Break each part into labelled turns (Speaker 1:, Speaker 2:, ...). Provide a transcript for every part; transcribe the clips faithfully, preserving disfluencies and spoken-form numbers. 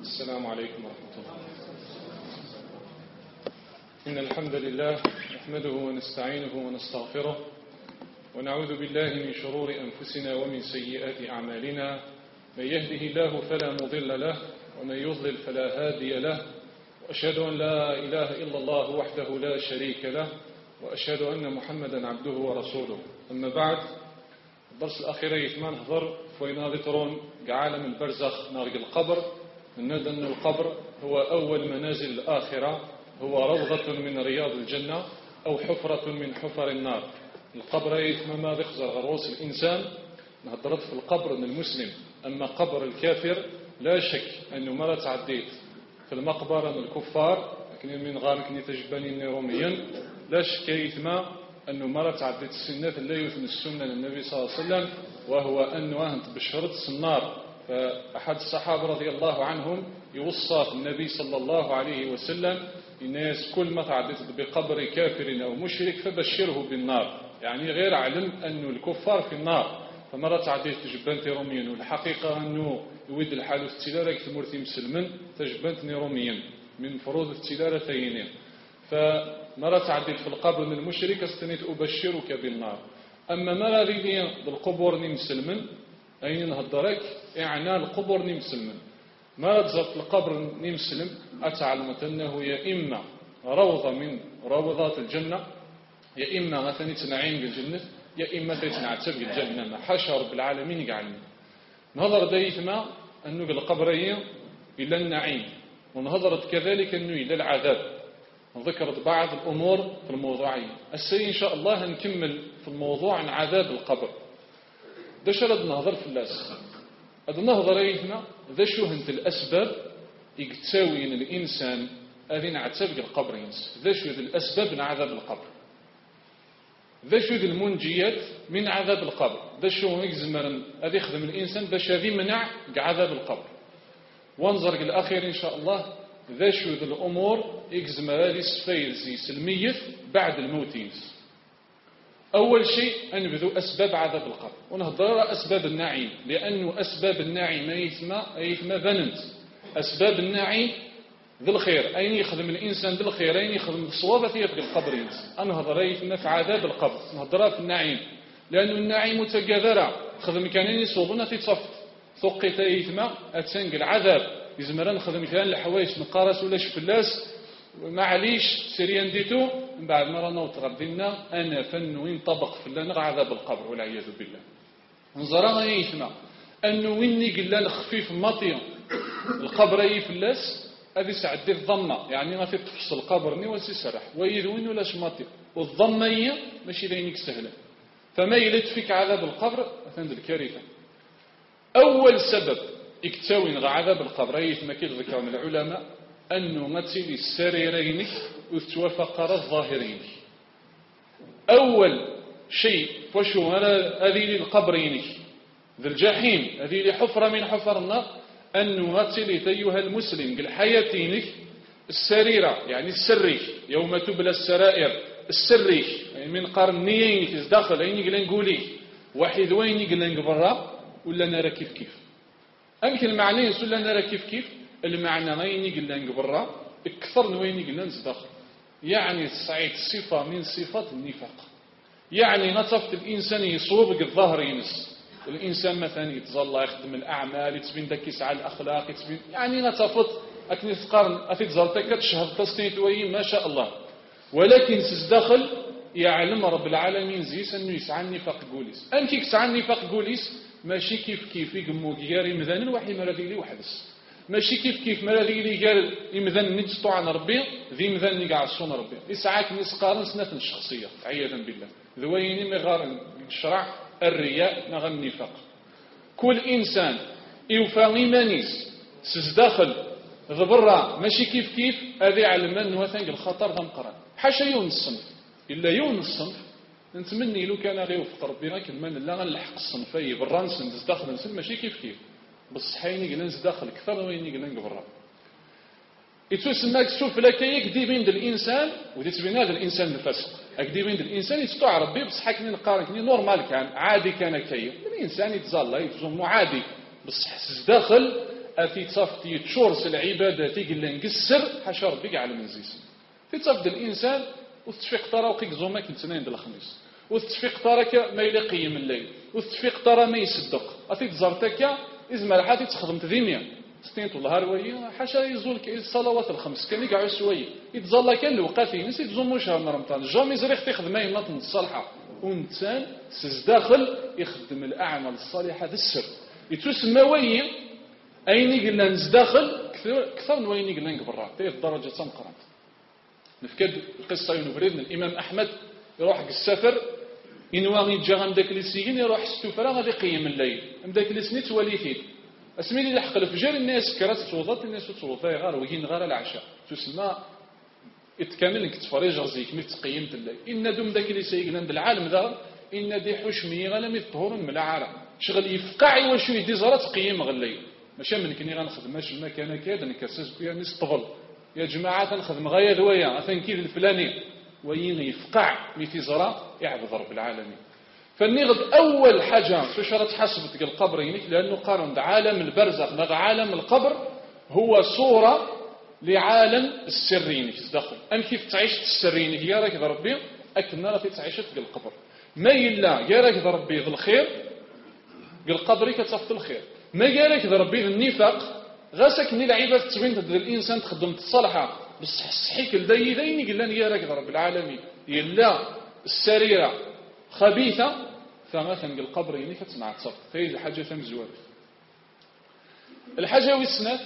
Speaker 1: السلام عليكم ورحمة الله. إن الحمد لله نحمده ونستعينه ونستغفره ونعوذ بالله من شرور أنفسنا ومن سيئات أعمالنا. من يهده الله فلا مضل له ومن يضلل فلا هادي له، وأشهد أن لا إله إلا الله وحده لا شريك له، وأشهد أن محمدا عبده ورسوله. أما بعد، الدرس الأخير يتمان هضر فوينا ذكرون عالم البرزخ نارج القبر. من أن القبر هو أول منازل الآخرة، هو روضة من رياض الجنة أو حفرة من حفر النار. القبر يتم ما ذخزر غروس الإنسان نهضرت في القبر من المسلم. أما قبر الكافر لا شك أنه مرة تعديت في المقبرة من الكفار، لكن من غارك نتجبني النيروميا لا شك يتما أنه مرة تعديت السنة لا يثني السنة للنبي صلى الله عليه وسلم، وهو أنه أنت بشرط النار. فأحد الصحابة رضي الله عنهم يوصى النبي صلى الله عليه وسلم الناس كل ما تعدت بقبر كافر أو مشرك فبشره بالنار، يعني غير علم أنه الكفار في النار. فمرة تعديت تجبنت روميا، والحقيقة أنه يود الحال التلارة كتمورتي مسلما تجبنتني روميا من فروض التلارة ثينين. فمرة تعديت في القبر من المشرك استنيت أبشرك بالنار. أما مرة ريدي بالقبور مسلما أين نهضرك يعني القبور مسلما. ما تزرت القبر مسلم أتعلمت أنه يا إما روضة من روضات الجنة، يا إما مثلا تنعيم بالجنة، يا إما تنعتب بالجنة. ما حاشا رب العالمين يقعلنا. نهضر دايثما أنه القبرية إلى النعيم، ونهضرت كذلك أنه إلى العذاب. ذكرت بعض الأمور في الموضوعية. السي إن شاء الله نكمل في الموضوع عن عذاب القبر. ده شرد نهضر في اللاس هذا نهضر ايثنا ذا شو هنت الأسباب يقتاوين الإنسان أذي نعتبق القبر ينس. ذا شو ذي الأسباب من عذاب القبر، ذا شو ذي المنجيات من عذاب القبر، ذا شو يجزمر أذي يخدم الإنسان باش هذي منع عذاب القبر. وانظر الأخير إن شاء الله ذا شو ذي الأمور يجزمر هذه السفير سلمية بعد الموت ينس. أول شيء أنبذو أسباب عذاب القبر، ونهضر أسباب النعيم، لأنه أسباب النعيم أيثما أيثما بننت. أسباب النعيم ذي الخير أين يخدم الإنسان ذي الخير، أين يخدم الصوابة في القبر ينس. أنهضر أيثما في عذاب القبر، نهضر في النعيم، لأن النعيم متجذرة خدم كان يصوبنا في تصفت ثقت أيثما أتسنق العذاب يزمران خدم كان الحوايج نقارس ولا شفلاس معليش سريان ديتو من بعد ما رانا وتغدينا أنا فن وين طبق في الله عذاب القبر والعياذ بالله. نظرنا يثنى أنه ويني قلنا خفيف ماطيا القبر يفلس هذه سعدي الضمة، يعني ما في تفصل القبر ني وسي سرح ويذ وين ولا شماطيا، والضمة هي ماشي لينك سهلة. فما يلد فيك عذاب القبر أثند الكارثة. أول سبب اكتاوين عذاب القبر يثنى كي ذكر من العلماء أنه مثل السريرين وتوافق الظاهرين. أول شيء فشو هذه القبرين ذي الجحيم، هذه حفرة من حفر النار، أنه مثل أيها المسلم الحياتين السريرة يعني السري يوم تبلى السرائر السري يعني من قرنيين تزداخل أين يقلن قولي واحد وين يقلن برا ولا نرى كيف كيف. أمكن المعنى يسول نرى كيف كيف، المعنى غيني قلنا برا اكثر نويني قلنا نزداخل، يعني الصعيد صفة من صفات النفاق. يعني نصفت الإنسان يصوب الظهر ينس، والإنسان مثلا يتظل يخدم الأعمال يتبين ذاك يسعى الأخلاق يتبين، يعني نصفت أكني تقارن أفيد زلتك تشهد تصنيت وي ما شاء الله، ولكن سزداخل يعلم رب العالمين زيس أنه يسعى النفاق قوليس. أنت يسعى النفاق قوليس ماشي كيف كيف يقمو جياري مذان الوحي مرادي لي وحدس، ماشي كيف كيف مرادي لي قال يمذن نجستو عن ربي ذي مذن نقع الصون ربي يسعاك نسقارن سنة الشخصية عياذا بالله. ذويني مغار الشرع الرياء نغى النفاق. كل إنسان يوفى إيمانيس سزداخل ذبرا ماشي كيف كيف هذا علم أنه مثلا الخطر ذا مقرن حاشا يون الصنف إلا يون الصنف. نتمني لو كان غير وفق ربنا كمان لا غنلحق الصنفي بالرانس نزداخل نسل ماشي كيف كيف بالصحيين قلنا نزداخل أكثر وين قلنا نقبرا. يتسمى تشوف لك يكدي بين الإنسان ودي تبين هذا الإنسان الفاسق أكدي بين الإنسان يستوعب ربي بصح كني نقارن كني نورمال كان عادي كان كي الإنسان يتزال يتزم عادي بصح داخل أثي تصفت يتشورس العبادة تيقل نقسر حاشا ربي قاع المنزيس في تصفت الإنسان وتشفيق ترى وقيك زوما كنتنين د الخميس وتشفيق ترى ما يلاقي من الليل وتشفيق ترى ما يصدق أثي تزرتك إزمر حاتي تخدم تذيميا ستين طول الهار ويا حاشا يزول الصلوات الخمس كان يقع شويه يتظل كان الوقات نسي تزوم شهر رمضان جامي زريخ تخدم اي نط الصالحه وانسان سداخل يخدم الاعمال الصالحه السر يتسمى وي اين قلنا نزداخل اكثر من وين قلنا نكبر تاع الدرجه تنقرات نفكد القصه ينبرد من الامام احمد يروح السفر ينواغي يتجا عندك للسجن يروح السفره غادي يقيم الليل عندك لسنيت وليتي اسميني اللي حق الفجر الناس كرات توضات الناس توضا غار وين غار العشاء تسمى يتكامل انك تفرج رزيك ملي تقيمت الليل ان دوم داك اللي سيقنا عند العالم ذا ان دي حشمي غالا مي طهور من العالم شغل يفقع واش يدي زرا تقيم غلي ماشي من كني غنخدم اش المكانه كذا نكسس بها نص طفل يا جماعه تنخدم غايه ذويا ثنكيل الفلاني وين يفقع مي تزرا يعبد رب العالمين فالنغض أول حاجة فاش راه تحسبت القبر ينيك لأنه قارن عالم البرزخ مع عالم القبر هو صورة لعالم السرينك داخل أم كيف تعيش السرينك يا راك ربي أكن راه تعيش في القبر ما يلا يا راك ربي ذو الخير القبر كتصفت الخير ما يراك ربي النفاق غاسك من العباد تبين الإنسان تخدم الصالحة بصح صحيك لدي ذيني قال لي يا راك رب العالمين يلا السريرة خبيثة فما كان القبر يني كتصنع تصف هذه الحاجة ثم زوال الحاجة ويسنات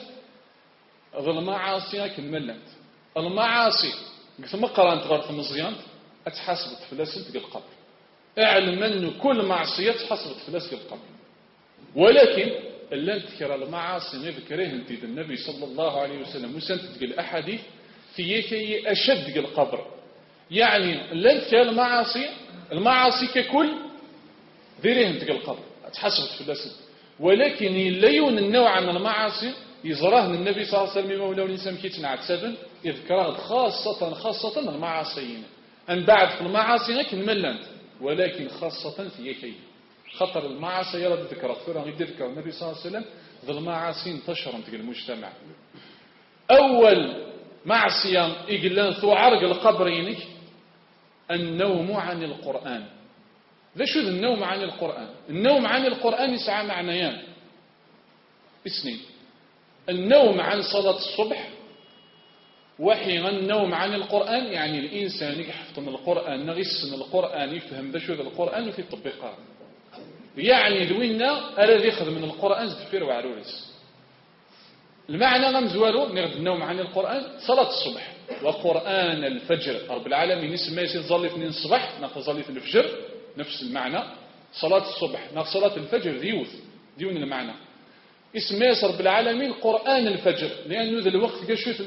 Speaker 1: المعاصي كملت المعاصي ثم قرانت غير في مزيان اتحاسبت فلاسل تلقى القبر اعلم ان كل معصية تحاسبت فلاسل القبر ولكن اللي تذكر المعاصي نذكره انت النبي صلى الله عليه وسلم وسنت تقول احاديث في كي اشد القبر يعني اللي تذكر المعاصي المعاصي ككل ذيرهم تلقى القبر تحاسبت فلاسل ولكن ليون النوع من المعاصي يزراه النبي صلى الله عليه وسلم مولاه الانسان كيتنعت سبن يذكره خاصة خاصة المعاصيين ان بعد في المعاصي كنملنت ولكن خاصة في يكي خطر المعاصي يرى ذكر أكثر يذكر النبي صلى الله عليه وسلم ذو المعاصي انتشرت في المجتمع أول معصية يقلن ثو عرق القبرينك النوم عن القرآن ذا شو النوم عن القرآن النوم عن القرآن يسعى معنيان اثنين النوم عن صلاة الصبح وحين النوم عن القرآن يعني الإنسان يحفظ القرآن نغسن القرآن يفهم ذا شو القرآن وفي التطبيقات يعني ذوينا الذي يخذ من القرآن زدفير وعروريس المعنى غمزوالو نغد النوم عن القرآن صلاة الصبح وقرآن الفجر رب العالمين اسمه يسير ظلي اثنين الصبح ناخذ ظلي في الفجر نفس المعنى صلاة الصبح ناخذ صلاة الفجر ديوث ديون المعنى اسمه رب العالمين قرآن الفجر لأنه ذا الوقت قشوت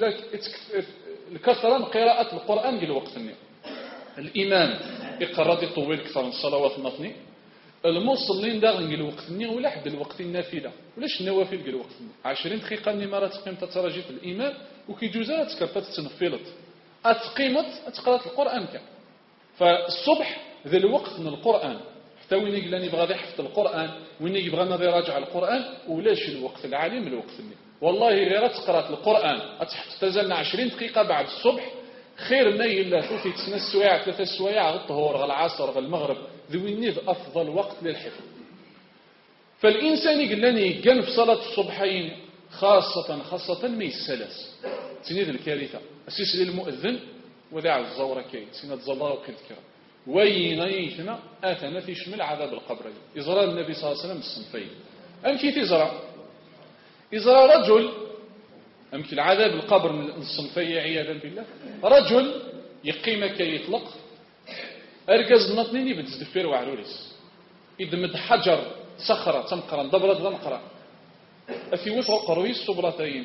Speaker 1: الكثرة من قراءة القرآن قل وقت الإمام يقرر يطول كثر من الصلوات النطني المصلين داغن قل وقت الني ولا حد الوقت النافلة ولاش النوافل قل وقت الني عشرين دقيقة نمارة تقيم تتراجيت الإمام وكي جوزات تكرفت تنفلت أتقيمت أتقرأت القرآن كان فالصبح ذا الوقت من القرآن حتى وين يقول يبغى يحفظ القرآن وين يبغى نادي يراجع القرآن ولاش الوقت العالي من الوقت الني والله غير تقرأت القرآن أتحتزلنا عشرين دقيقة بعد الصبح خير ما يلا توفي تسنى السوايع ثلاثة السوايع الطهور غا العصر غا المغرب ذويني أفضل وقت للحفظ فالإنسان يقلني يقن في صلاة الصبحين خاصة خاصة ما يسلس تنيد الكارثة أسيس للمؤذن وذاع الزورة كي سنة الزلاه وقيل كرا وينيتنا آتنا في شمل عذاب القبر إزراء النبي صلى الله عليه وسلم الصنفين أم كي تزرع إزراء رجل أمكن العذاب القبر من الصنفية عياذا بالله رجل يقيم كي يطلق أرقز النطنين يبدز دفير وعروريس يدمد حجر صخرة تمقرا دبرت ذنقرا أفي وثر قرويس صبرتين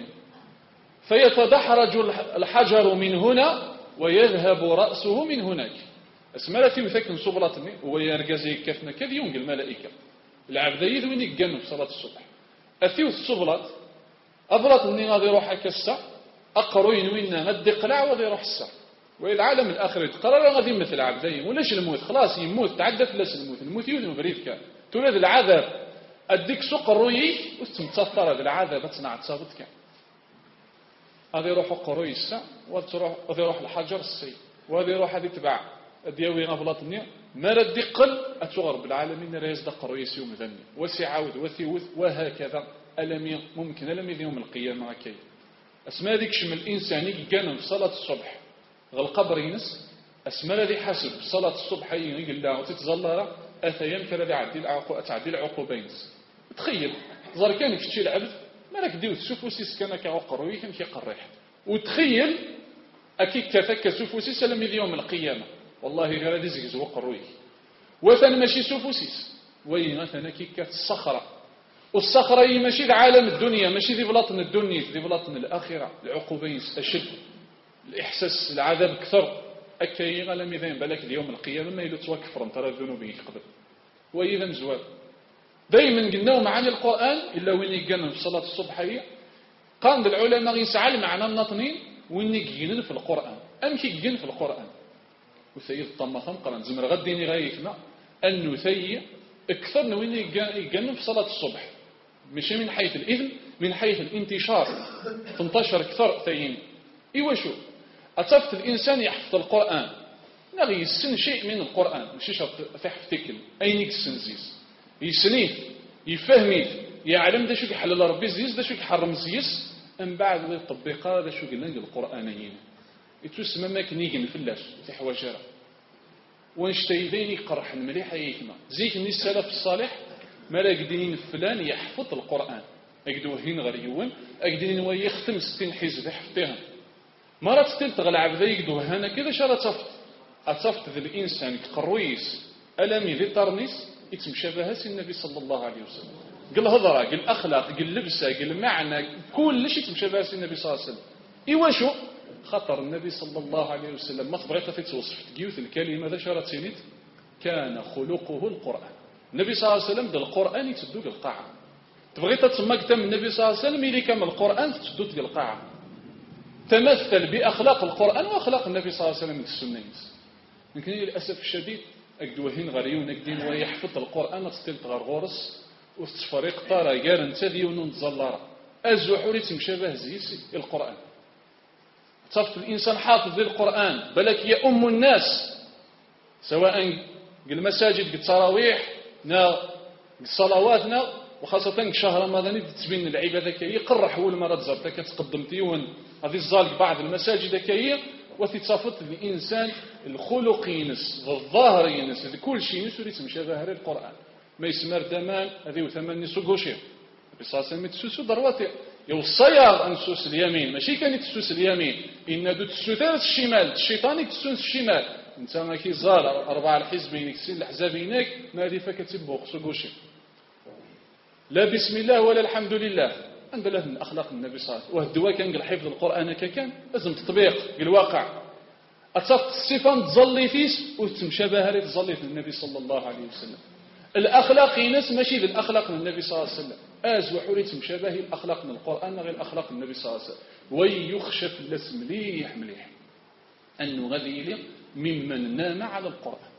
Speaker 1: فيتدحرج الحجر من هنا ويذهب رأسه من هناك اسمالتي مثاكن صبرتني ويرقز يكفنا كذ ينقل الملائكة العبديد وين يقنوا في صلاة الصبح أثيو الصبرات أبرط مني غادي يروح كسا أقروين وين غادي قلع وغادي يروح السا والعالم الآخر يتقرر غادي يمثل عبدين ولاش الموت خلاص يموت تعدى فلاس الموت الموت يولي بريد كان تولد العذاب
Speaker 2: أديك سوق الرويك وتمتصر هذا العذاب تصنع تصابت كان هذا يروح قروي الساعة وتروح هذا يروح الحجر السي وهذا يروح هذه تبع دياوي غفلطني ما رد يقل أتغر بالعالمين لا يصدق قروي يوم ذني وسيعاود وثيوث وهكذا ألم ممكن ألم يوم القيامة كي أسماء ذيك شم الإنسان يجانا في صلاة الصبح غالقبر ينس أسماء ذي حسب صلاة الصبح يقول لا وتتظلر أثيام كذا عديل تعديل عقوبين تخيل زار كان في تشيل عبد مالك ديو سوفوسيس كان كعقروي كان كيقريح وتخيل أكيد كفك سوفوسيس لم يوم القيامة والله غير هذا زيز وقروي وثن ماشي سوفوسيس وين مثلا كي كالصخرة والصخرة هي ماشي ذي عالم الدنيا ماشي ذي بلاطن الدنيا ذي بلاطن الآخرة العقوبين أشد الإحساس العذاب كثر أكي غلم يذين بالك اليوم القيامة ما يلو توكفر ترى الذنوب يقبل وإذا مزوال دائما قلناهم معاني القرآن إلا وين يقنن في صلاة الصبحية قام العلماء يسعى المعنى النطنين وين يقنن في القرآن أم كي يقنن في القرآن وثيث الطمثم قرن زمر غديني غايثنا أن نثي أكثر وين يقنن في صلاة الصبح مش من حيث الإذن من حيث الانتشار تنتشر أكثر ثيين إيوه شو أتفت الإنسان يحفظ القرآن نغي يسن شيء من القرآن مش شرط تحفتكل أينك السنزيز يسنيه يفهميه يعلم ده شو يحلل ربي زيز ده شو يحرم زيز أم بعد التطبيقات ده شو قلنا القرآنيين يتسمى ما كنيجن فلاش في حواجره وانشتيذين يقرح المليحة يكما زيك من السلف الصالح ما لا قدين فلان يحفظ القرآن أقدوهين غريون أقدين ويختم ستين حزب يحفظها مرة تلتغل عبدا يقدوه هنا كذا شارة تفت أتفت ذي الإنسان كقرويس ألمي ذي طرنيس يتمشابهات النبي صلى الله عليه وسلم قل هضرة قل أخلاق قل لبسة قل معنى كل شيء يتمشابهات النبي صلى الله عليه وسلم إيوا شو خطر النبي صلى الله عليه وسلم ما تبغيت تتوصف تجيوث الكلمة ذا شارة سنت كان خلقه القرآن النبي صلى الله عليه وسلم ده القرآن يتسدوك القاعة تبغيت تسمى كتاب النبي صلى الله عليه وسلم إلي كما القرآن تسدوك القاعة تمثل بأخلاق القرآن وأخلاق النبي صلى الله عليه وسلم في السنة لكن للأسف الشديد أكدوهين غريون أكدين ويحفظ القرآن تستلت غرغورس وستفريق طارا يارن تذيون ونتظلر الزحوري تمشابه زيسي القرآن تصفت الإنسان حافظ للقرآن بلك يأم الناس سواء المساجد بالتراويح نا صلواتنا وخاصة شهر رمضان تبين العبادة كي يقرح أول مرة زرتك تقدم تيون هذه الزالك بعض المساجد كي وتتصفت الإنسان الخلق ينس والظاهر ينس كل شيء يسوري تمشابه القرآن ما يسمر دمان هذه وثمان نسوقوشي بصاصة متسوسو درواتي يوصيغ أنسوس اليمين ماشي كان يتسوس اليمين إن دو تسوثات الشمال الشيطان يتسوس الشمال انت ما كيزار أربعة الحزبين يكسين الحزابينك ما هذه فكتبوق سوقوشي لا بسم الله ولا الحمد لله عند له من أخلاق النبي صلى الله عليه وسلم وهدوا كان قال حفظ القرآن كان لازم تطبيق الواقع أتصفت الصفة تظلي فيس وتمشابه هذه تظلي في النبي صلى الله عليه وسلم الأخلاق ناس ماشي بالأخلاق من النبي صلى الله عليه وسلم آز وحوري تمشابه الأخلاق من القرآن غير الأخلاق من النبي صلى الله عليه وسلم ويخشف اللس مليح مليح أنه غذيل ممن نام على القرآن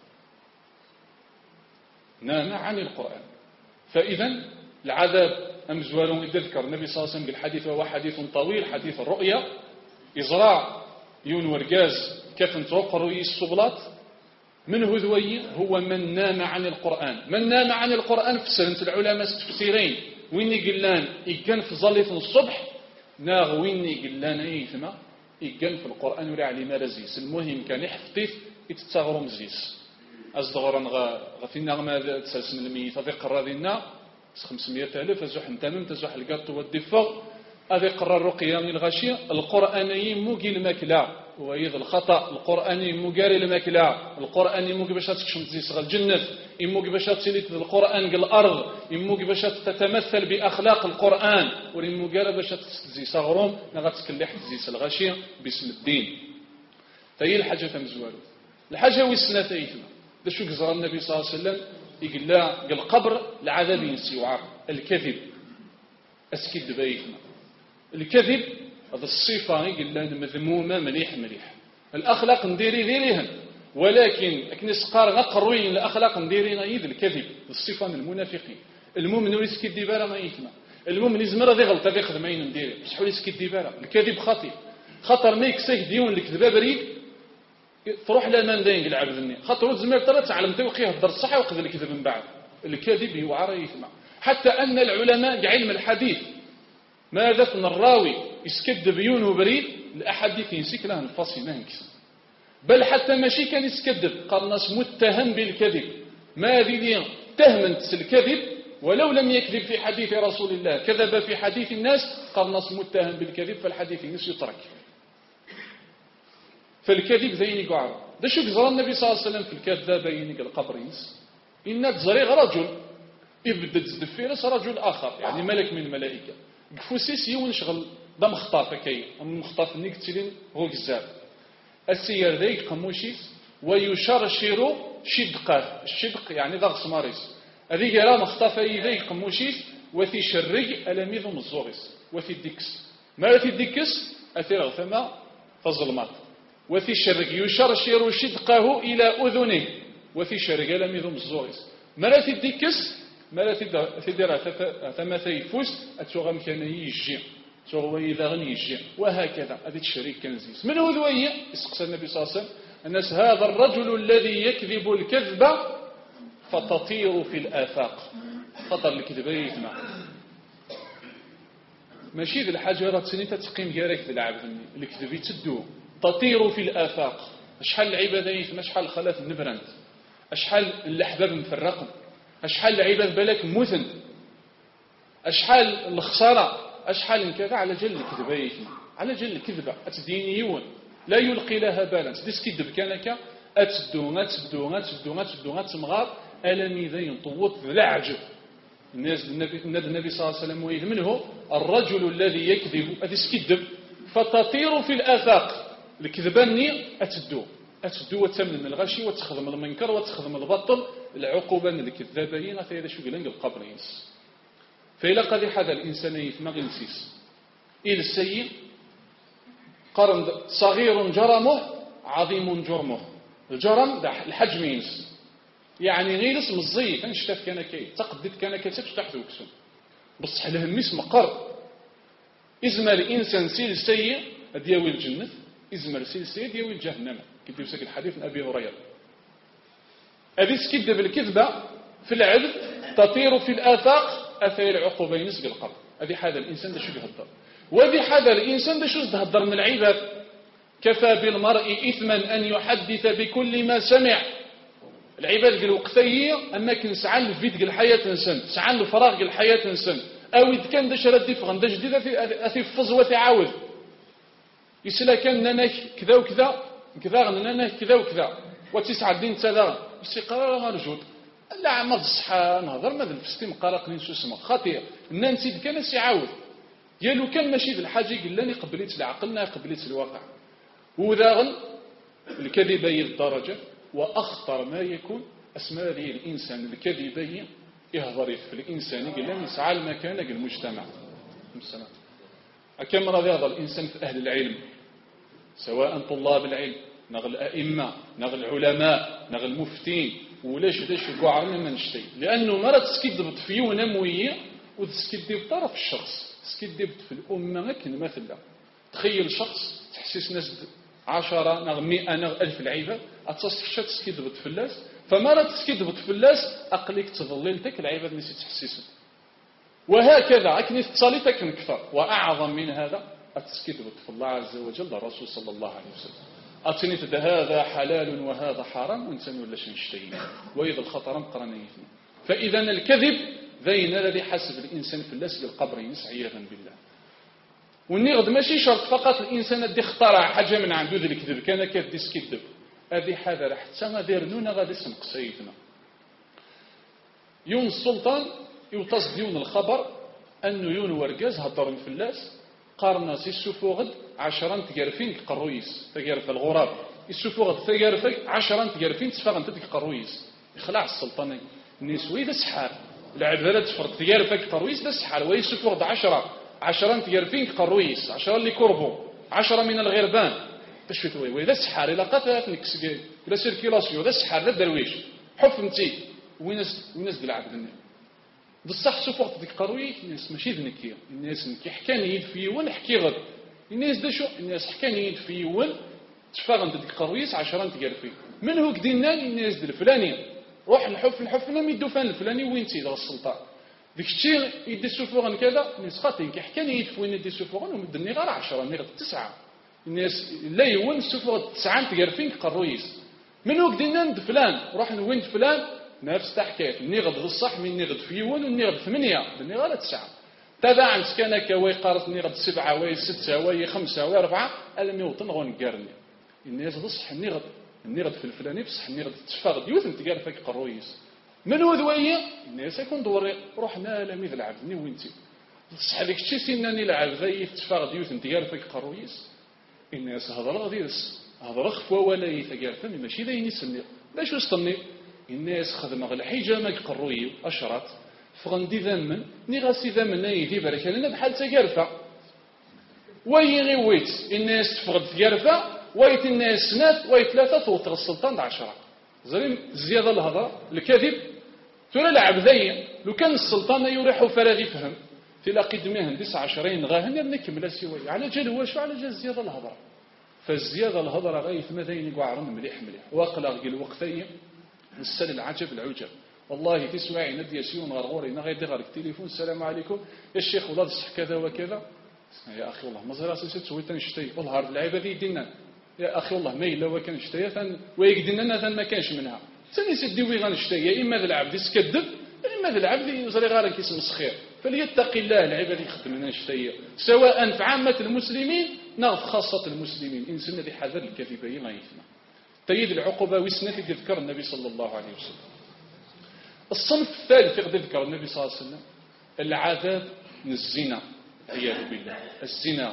Speaker 2: نام عن القرآن فإذا العذاب أمزوارون يذكر النبي صلى الله عليه وسلم بالحديث وهو حديث طويل حديث الرؤيا إزراع يون ورقاز كفن توقر الصبلات من هو ذوي هو من نام عن القرآن من نام عن القرآن في سنة العلماء تفسيرين وين يقلان يقن في ظلية الصبح ناغ وين يقلان ايثما يقن في القرآن ولا علي مرزيس المهم كان يحفظ يتتغرم مزيس أصدغرا غفي النغمة تسلسل الميت هذه قرادنا خمسمائة ألف أزوح نتمم تزوح القط والدفاق هذه قرار رقية من الغشية القرآني موجي المكلا وإذا الخطأ القرآني موجاري المكلا القرآني موجي باش تكشم تزيس الجنة يموجي باش تسليت القرآن قال الأرض يموجي باش تتمثل بأخلاق القرآن وليموجاري باش تزيس غروم نغتكلح تزيس الغشية باسم الدين فهي الحاجة مزوالو الحاجة والسنة ثيثنا ده شو قزر النبي صلى الله عليه وسلم يقول لا قال قبر العذاب ينسيوعر الكذب أسكد بيتنا الكذب هذا الصفة يقول لا مذمومة مليح مليح الأخلاق نديري ذيريهن ولكن أكنس قار غقروين الأخلاق نديري غيد الكذب الصفة من المنافقين المؤمن ولي سكيدي بالا ما يثمى المؤمن يزمر هذه غلطه هذه خدمه ندير بصح ولي سكيدي بالا الكذب خطير خطر ما يكسيه ديون الكذبه بريد تروح لامان داين العبد الني خاطر زمير ترى تعلم توقي يهضر الصح ويقذل الكذب من بعد الكذب يوعر يثمى حتى ان العلماء علم الحديث ماذا من الراوي يسكذب يونه بريد الاحاديث ينسيك له الفاصل ما ينكسر بل حتى ماشي كان يسكذب قرناس متهم بالكذب ما ذي تهمنت الكذب ولو لم يكذب في حديث رسول الله كذب في حديث الناس قرناس متهم بالكذب فالحديث الناس يترك فالكذب زين يقعر ده شو قزر النبي صلى الله عليه وسلم في الكذاب ينك القبرينس إن تزريغ رجل يبدأ تزدفيرس رجل آخر يعني ملك من الملائكة قفوسيس يونشغل ده مخطاف كي مخطاف نيك تلين هو كذاب السير ذيك قموشيس ويشرشر شدقه الشدق يعني ضغط مارس هذيك راه مخطاف ذيك قموشيس وفي شرق ألميذ مزوريس وفي الدكس ما في الدكس أثير ثم فالظلمات وفي شرق يشرشر شدقه إلى أذنه وفي شرق ألميذ مزوريس ما في الدكس ما في دير ثم ثيفوس أتوغم كان يجي تغوى إذا غني يجي وهكذا هذه الشريك كنزيس من هو ذوية يسقس النبي صلى الله عليه وسلم الناس هذا الرجل الذي يكذب الكذب فتطير في الآفاق خطر الكذب يثمع ماشي ذي الحاجة راه تسني تتقيم جارك ذي العبد الكذب يتدو تطير في الآفاق أشحال العبادة يثمع أشحال الخلاف النبرند أشحال الأحباب مفرقا أشحال العباد بالك مثن أشحال الخسارة أشحال كذا على جل الكذبة يثمع على جل الكذبة أتديني يون لا يلقي لها بالا تديس كذب كانك أتدو أتدو أتدو أتدو أتمغار ألمي ذا ينطوط ذا عجب الناس النبي, النبي صلى الله عليه وسلم وإذ منه الرجل الذي يكذب أتديس كذب فتطير في الآفاق الكذباني أتدو أتدو وتمن من الغشي وتخدم المنكر وتخدم البطل العقوبة الكذابين فإذا شو قلنق القبرينس فإلا قد هذا الإنسان يثمغ ينسيس إذ السيء قرن صغير جرمه عظيم جرمه الجرم ده الحجم ينس يعني غير اسم الزي تنشتف كان كي تقدد كان كي تفتح ذوكسون بصح لهم اسم قر إزمر الإنسان سيل السيء دياوي الجنة إزمر سيل السيء دياوي الجهنم كيف يمسك الحديث من أبي هريرة أبيس كذب الكذبة في العبد تطير في الآفاق أثير عقوبة ينسق القبر هذه حاجة الإنسان ده شو يهدر وهذه حاجة الإنسان ده شو يهدر من العباد كفى بالمرء إثما أن يحدث بكل ما سمع العباد قالوا وقتيه أما كن سعى الفيد قال الحياة إنسان سعى الفراغ قال الحياة إنسان أو إذا كان ده شرد دفغن ده جديد أثي فزوة عاود يسلا كان نانا كذا وكذا كذا نانا كذا وكذا وتسعة الدين تذا يسقى مرجود لا ما الصحة نهضر ما الفستي مقارق ننسو اسمه خطير ننسيد كان سيعاود يالو كان ماشي بالحاجة قلاني قبليت العقلنا قبليت الواقع وذاغن الكذبي الدرجة وأخطر ما يكون أسماء ذي الإنسان الكذبي يهضر في الإنسان قلاني يسعى المكان المجتمع السلام أكم رضي هذا الإنسان في أهل العلم سواء طلاب العلم نغل الأئمة نغل العلماء نغل المفتين ولاش داش قعرنا ما نشتي لأنه مرة تسكدب في ونموية وتسكدب طرف الشخص تسكدب في الأمة لكن مثلا تخيل شخص تحسيس ناس عشرة نغ مئة نغ ألف العيبة أتصفش تسكدب في اللاس فمرة تسكدب في اللاس أقليك تظللتك العيبة نسي تحسيسها وهكذا أكني تصاليتك نكثر وأعظم من هذا أتسكدب في الله عز وجل الرسول صلى الله عليه وسلم أتنيت هذا حلال وهذا حرام وإنسان ولا شنشتين وإذا الخطر مقرنيتنا فإذا الكذب ذين الذي حسب الإنسان في اللسل القبر عياذا بالله والنغد ماشي شرط فقط الإنسان الذي اخترع حاجة من عنده ذي الكذب كان كدس كذب هذه حذر حتى غادي رنونا غادي سنق سيدنا يون السلطان يوتصد يون الخبر أنه يون ورقاز هضر في اللاس قارنا سي السفوغد عشران تقارفين قرويس تقارف الغراب السفوغد تقارفين عشران تقارفين تفاغن تدك قرويس يخلع السلطان النسوي ذا سحار العبادة تفرق تقارفك قرويس ذا سحار وهي السفوغد عشرة عشران تقارفين قرويس عشرة اللي كربو عشرة من الغربان تشفتوي وإذا سحار إلا قتلت نكسجي إلا سيركيلاسيو ذا سحار ذا درويش حف نتي وينس وينس بالعبد بصح شوف وقت ديك قروي الناس ماشي ذنكيه الناس نكي حكاني في ون حكي غد الناس دا شو الناس حكاني في ون تفاغن ديك قرويس عشرة تقرفي من هو كدينا الناس ديال الفلاني روح الحف الحف لم يدفن الفلاني وين تيد السلطان ديك الشيء يدي سوفوغن كذا الناس خاطين كي حكاني في وين يدي سوفوغن ومدني غير عشرة ني غير تسعة الناس لا يون سوفوغ تسعة تقرفين قرويس من هو كدينا ند فلان روح وين فلان نفس تحكيت نغد الصح من نغد في يون ونغد ثمانية بني غير تسعة تبع مسكنك وي قارت نغد سبعة وي ستة وي خمسة وي أربعة ألم يوطن غون قرني الناس بصح نغد نغد في الفلاني بصح نغد تفاغد يوث انت قال فيك قرويس من هو ذويه الناس يكون دوري روحنا لميذ العبدني وينتي بصح هذاك الشيء سناني العب ذي تفاغد يوث انت قال فيك قرويس الناس هضر غديرس هضر خفوا ولا يتقال فمي ماشي ذي نسني باش وسطني الناس خدمة غير الحجامة قروي أشرات فغندي ذمن نغاسي ذمن يدي برك لنا بحال تقرفة وي غيويت الناس تفغد تقرفة ويت الناس سنات ويت ثلاثة توتر السلطان عشرة زين زيادة الهضرة الكذب تولى لعب ذي لو كان السلطان يريح فراغ يفهم تلاقي دميه هندس عشرين غاهن نكمل سوي على جال هو شو على جال زيادة الهضرة فالزيادة الهضرة غايث ماذين يقعرن مليح مليح واقلا قل وقتين نسال العجب العجب والله تسمعي ندي يسيون غرغوري نغير غير التليفون السلام عليكم يا الشيخ ولاد الصح كذا وكذا يا اخي والله ما زال اساس تسوي تنشتي والله اللعيبه ذي دينا يا اخي والله ما الا وكان شتي ثان ويقدنا ثان ما كانش منها ثاني سدي وي غنشتي يا اما ذا العبد يسكذب يا اما ذا العبد يزري غير كيس مسخير فليتقي الله العباد اللي يخدم لنا شتي سواء في عامه المسلمين نغ في خاصه المسلمين انسان ذي حذر الكذبين لا يثنى تيد العقوبة وسنة ذكر النبي صلى الله عليه وسلم الصنف الثالث يقدر ذكر النبي صلى الله عليه وسلم العذاب من الزنا عياذ بالله الزنا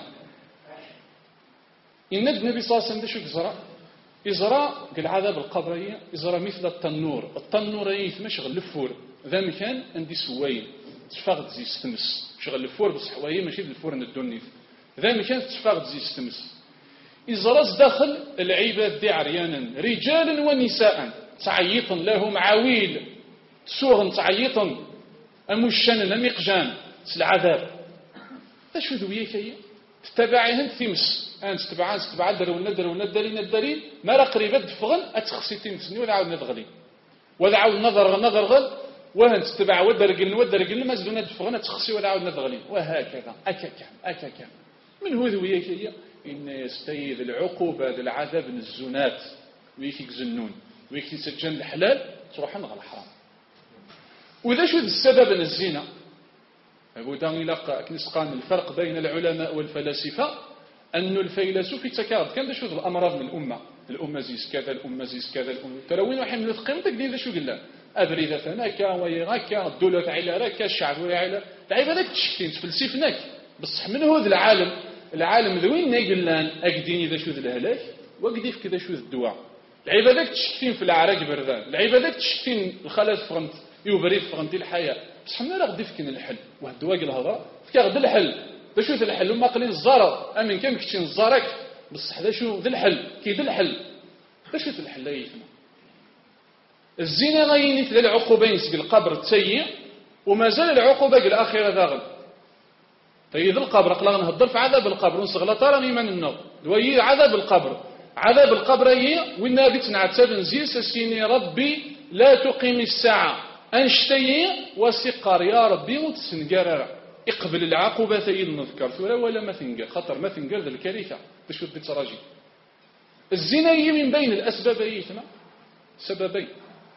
Speaker 2: إن النبي صلى الله عليه وسلم شو يزرع يزرع العذاب القبرية يزرع مثل التنور التنور يثمش الفور ذا مكان عندي سوين تفاغد زي ستمس شغل الفور بس حوايه ماشي الفور ندوني ذا مكان تفاغد زي ستمس إزرز داخل العباد دي عريانا رجالا ونساء تعيطا لهم عويل سوغن تعيطا أمشان لم يقجان العذاب أشو ذويك هي تتبعيهن تمس أنت تتبعان تتبع درون درون الدليل الدليل ما قريبا دفغن أتخصي تمسني ولا عاود نضغلي ولا عاود نظر نظر غل وهن تتبع ودرقل ودرقل ما زدنا دفغن أتخصي ولا عاود نضغلي وهكذا أكاكا أكاكا من هو ذويك هي إن يستيذ العقوبة العذاب من الزنات ويك يزنون ويك يسجن الحلال تروح نغى الحرام وإذا شو السبب من الزنا أبو دان يلقى كنسقان الفرق بين العلماء والفلاسفة أن الفيلسوف يتكارد كان شو الأمراض من الأمة الأمة زيس كذا الأمة زيس كذا الأمة تلوين واحد من القيم تقدير شو قلنا أبريدة ثناكا ويغاكا الدولة عيلة راكا الشعب عيلة تعيب هذاك تشكين تفلسفناك بصح من هو ذا العالم العالم ذوين ناقلان أقدين إذا شو ذا الهلاك وقديف كذا شو ذا الدواء العبادات تشكين في العراق بردان العبادات تشكين الخلاص فرنت يوبريد فرنتي الحياة بصح حنا راه غدي فكنا الحل واحد الدواء الهضره فكا غدا الحل باش ذا الحل وما قليل الزرر امين كان كتشي الزرك بصح هذا شو ذا الحل كي ذا الحل باش ذا الحل يفهم الزنا غيني ذا العقوبين سق القبر التسيء ومازال العقوبه الاخيره ذاغل طيب القبر قلا نهضر في عذاب القبر ونصغل تراني من النار دوي عذاب القبر عذاب القبر هي والنبي تنعتب نزيل سسيني ربي لا تقيم الساعه أنشتي وسقر يا ربي وتسنقر اقبل العقوبة ثيل نذكر ثورة ولا ما تنقر خطر ما تنقر ذا الكارثة تشوف بالتراجي الزنا هي من بين الأسبابين سببين